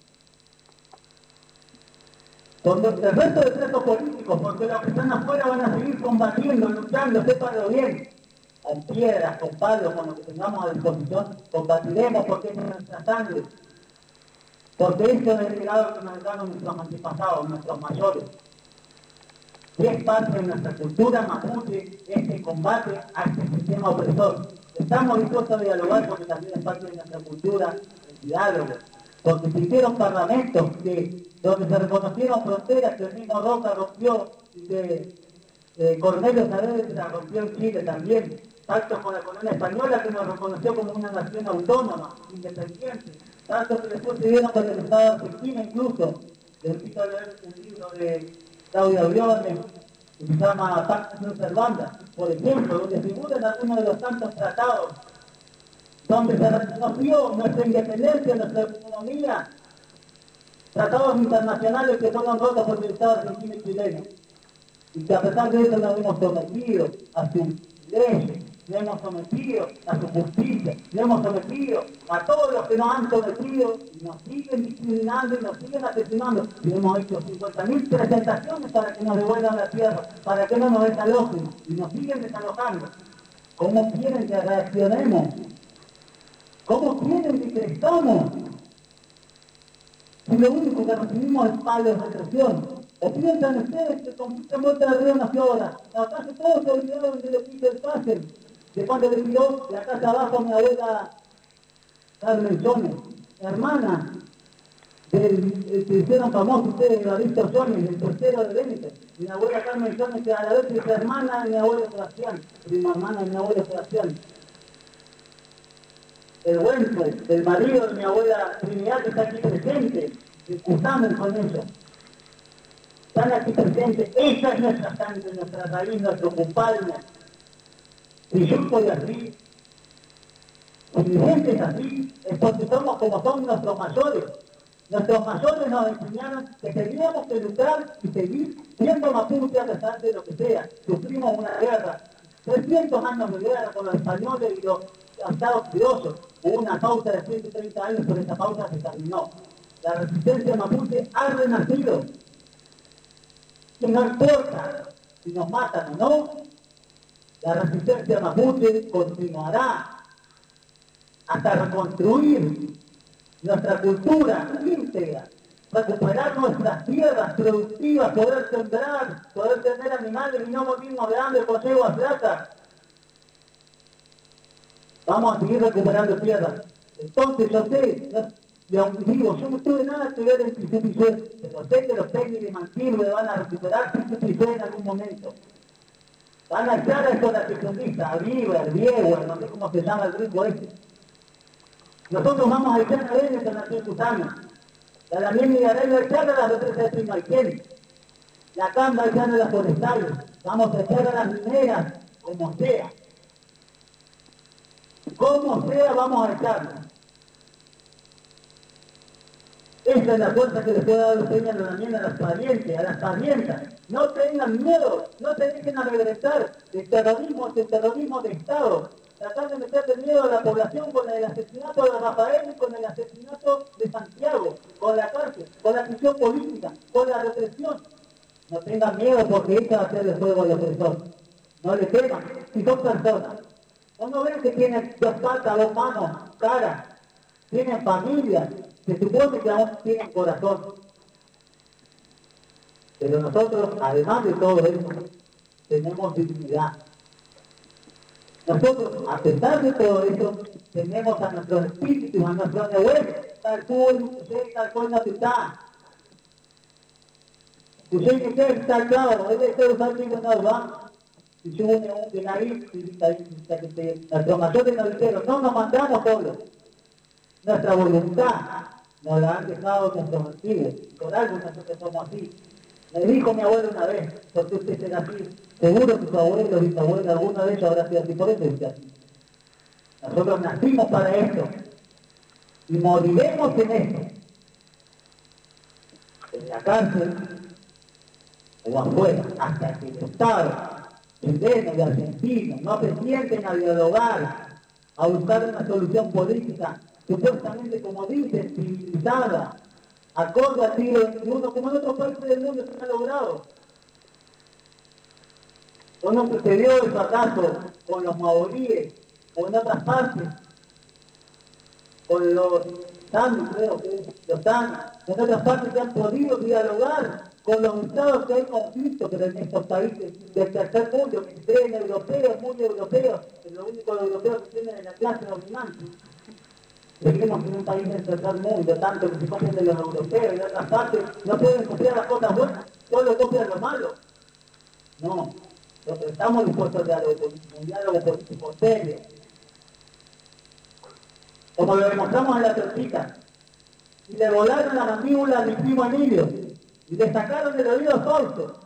por el resto de presos políticos, porque los que están afuera van a seguir combatiendo, luchando, sépanlo bien, con piedras, con palos, con lo que tengamos a disposición, combatiremos porque es nuestra sangre, porque esto es el legado que nos dejaron nuestros antepasados, nuestros mayores. Y es parte de nuestra cultura mapuche este combate a este sistema opresor. Estamos dispuestos a dialogar porque también es parte de nuestra cultura el diálogo, porque se hicieron parlamentos que, donde se reconocieron fronteras que el mismo Roca rompió, de, de Cornelio Saavedra rompió en Chile también, pactos con la colonia española que nos reconoció como una nación autónoma, independiente, tanto que después se dieron con el Estado de Argentina incluso. Les invito a leer un libro de Claudia Briones, que se llama Pactos no Servanda, por ejemplo, donde figuran algunos de los tantos tratados, donde se reconoció nuestra independencia, nuestra autonomía, tratados internacionales que fueron rotos por el Estado argentino y chileno, y que a pesar de eso nos hemos sometido a sus leyes, nos hemos sometido a su justicia, nos hemos sometido a todos los que nos han sometido y nos siguen discriminando y nos siguen asesinando. Y hemos hecho cincuenta mil presentaciones para que nos devuelvan la tierra, para que no nos desalojen y nos siguen desalojando. ¿Cómo quieren que reaccionemos? ¿Cómo quieren que crezcamos? Si lo único que recibimos es palo de represión. ¿O piensan ustedes que con mucha muerte de Río nació ahora? ¿Acaso todos se olvidaron de lo que hizo el Pásel? De cuando le tiró la casa abajo a mi abuela Carmen Jones, hermana del que hicieron famoso ustedes, la Víctor Jones, el tercero de Benítez. Mi abuela Carmen Jones, que a la vez es hermana de mi abuelo Sebastián, prima hermana de mi abuelo Sebastián. El Wenzo, el marido de mi abuela Trinidad, que está aquí presente, discutamos con ellos. Están aquí presentes, esa es nuestra sangre, nuestra raíz, nuestro compadre. Si yo estoy así, si mi gente es así, es porque somos como son nuestros mayores. Nuestros mayores nos enseñaron que teníamos que luchar y seguir siendo mapuche a pesar de lo que sea. Sufrimos una guerra, trescientos años de guerra con los españoles y los estados criosos. Hubo una pausa de ciento treinta años, pero esa pausa se terminó. La resistencia mapuche ha renacido. Y no importa si nos matan o no, la resistencia mapuche continuará hasta reconstruir nuestra cultura íntegra, recuperar nuestras tierras productivas, poder sembrar, poder tener animales y no morirnos de hambre con yeguas flacas. Vamos a seguir recuperando tierras. Entonces yo sé, yo, digo, yo no tuve nada que ver en Piché, pero sé que los técnicos de Manquillo van a recuperar Piché en algún momento. Van a echar a esos latifundistas, a Viva, al Diego, no sé cómo se llama el grupo este. Nosotros vamos a echar a ellos en la Nación Susana. La Damián Millaray va a echar a las represas de Primaquén. La C A M va a echar a las forestales. Vamos a echar a las mineras, como sea. Como sea, vamos a echarlas. Esa es la fuerza que les puede dar usted también a las parientes, a las parientas. No tengan miedo, no se dejen amedrentar. El terrorismo es el terrorismo de Estado. Tratar de meterle miedo a la población con el asesinato de Rafael y con el asesinato de Santiago, con la cárcel, con la prisión política, con la represión. No tengan miedo porque ese va a ser el fuego del opresor. No le teman, si son personas. Uno ve que tienen dos patas, dos manos, cara, tienen familia, se supone que aún tienen corazón. Pero nosotros, además de todo eso, tenemos dignidad. Nosotros, a pesar de todo eso, tenemos a nuestros espíritus, a nuestros neurones, tal cual, tal cual no está. Usted que usted está claro, debe ser usar el no va. Y yo me un de ahí, nuestros mayores nos dijeron, no nos mandamos solos. Nuestra voluntad nos la han dejado nuestros antiguos. Por algo nosotros somos así. Me dijo mi abuelo una vez, porque usted será así. Seguro que su abuelo y su abuela alguna vez habrá sido así, por eso usted así. Nosotros nacimos para esto. Y moriremos en esto. En la cárcel o afuera, hasta que el Estado chileno y argentino no se sienten a dialogar, a buscar una solución política, supuestamente, como dicen, civilizada, acorde al siglo veintiuno, como en otros países del mundo se ha logrado. ¿O no sucedió el fracaso con los maoríes, o en otras partes, con los samis, creo que los samis, en otras partes que han podido dialogar con los estados que hay conflicto, pero en estos países del tercer mundo, que creen europeos, muy europeos, que lo único europeos que tienen en la clase dominante. Vivimos en un país del tercer mundo, tanto que se copian de los europeos y de otras partes, no pueden copiar las cosas buenas, solo copian lo malo. No, nosotros estamos dispuestos a diálogo político, un diálogo político serio. Como lo demostramos en la tortita, y le volaron la mandíbula a mi primo Emilio, y le sacaron el oído a Fausto.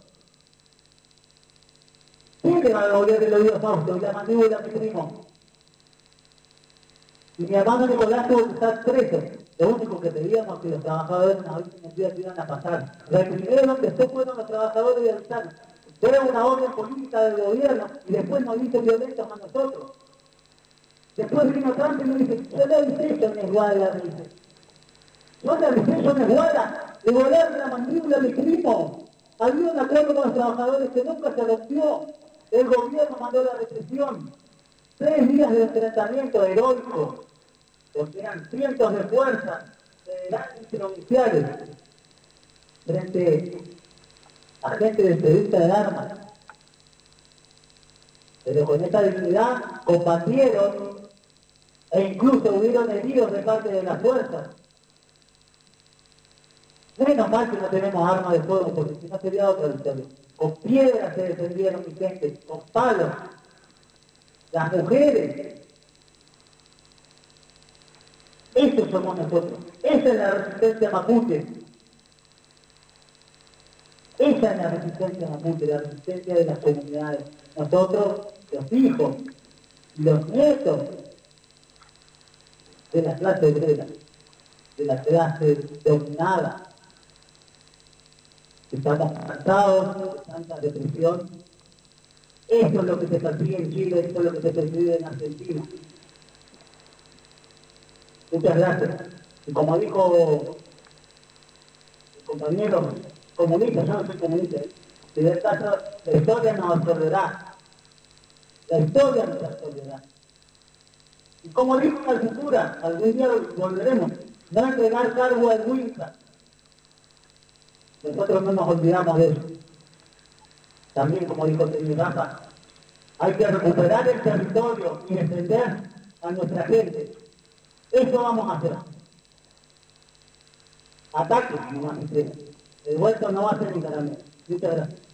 ¿Quién le va a devolver el oído a Fausto y la mandíbula a mi primo? Y mi hermano Nicolás tuvo que estar preso. Lo único que pedíamos que los trabajadores en las últimas días iban a pasar. Reprimieron que estos fueron los trabajadores y avisaron. Era una orden política del gobierno y después nos dice violentos a nosotros. Después vino Trump y nos dice, yo le avisé, yo no es guarda, me dice. Yo le avisé, yo no es guarda, de volar la mandíbula a mi primo. Había un acuerdo con los trabajadores que nunca se rompió. El gobierno mandó la represión. Tres días de enfrentamiento heroico, porque eran cientos de fuerzas federales y provinciales frente a gente despedida de armas. Pero con esta dignidad combatieron e incluso hubieron heridos de parte de las fuerzas. Menos mal que no tenemos armas de fuego, porque si no sería otra historia. Con piedras se defendieron mi gente, con palos. Las mujeres. Eso somos nosotros. Esa es la resistencia mapuche. Esa es la resistencia mapuche, la resistencia de las comunidades. Nosotros, los hijos y los nietos de la clase obrera, de la clase dominada, estamos cansados de tanta depresión. Eso es lo que se persigue en Chile, eso es lo que se persigue en Argentina. Muchas gracias. Y como dijo el compañero comunista, yo no soy comunista, ¿eh? En el caso, la historia nos absorberá. La historia nos absorberá. Y como dijo la cultura, algún día volveremos, no entregar cargo al Winca. Nosotros no nos olvidamos de eso. También, como dijo el señor Rafa, hay que recuperar el territorio y defender a nuestra gente. Eso vamos a hacer. Ataque no va a hacer. El vuelto no va a ser ni caramelo. Muchas gracias.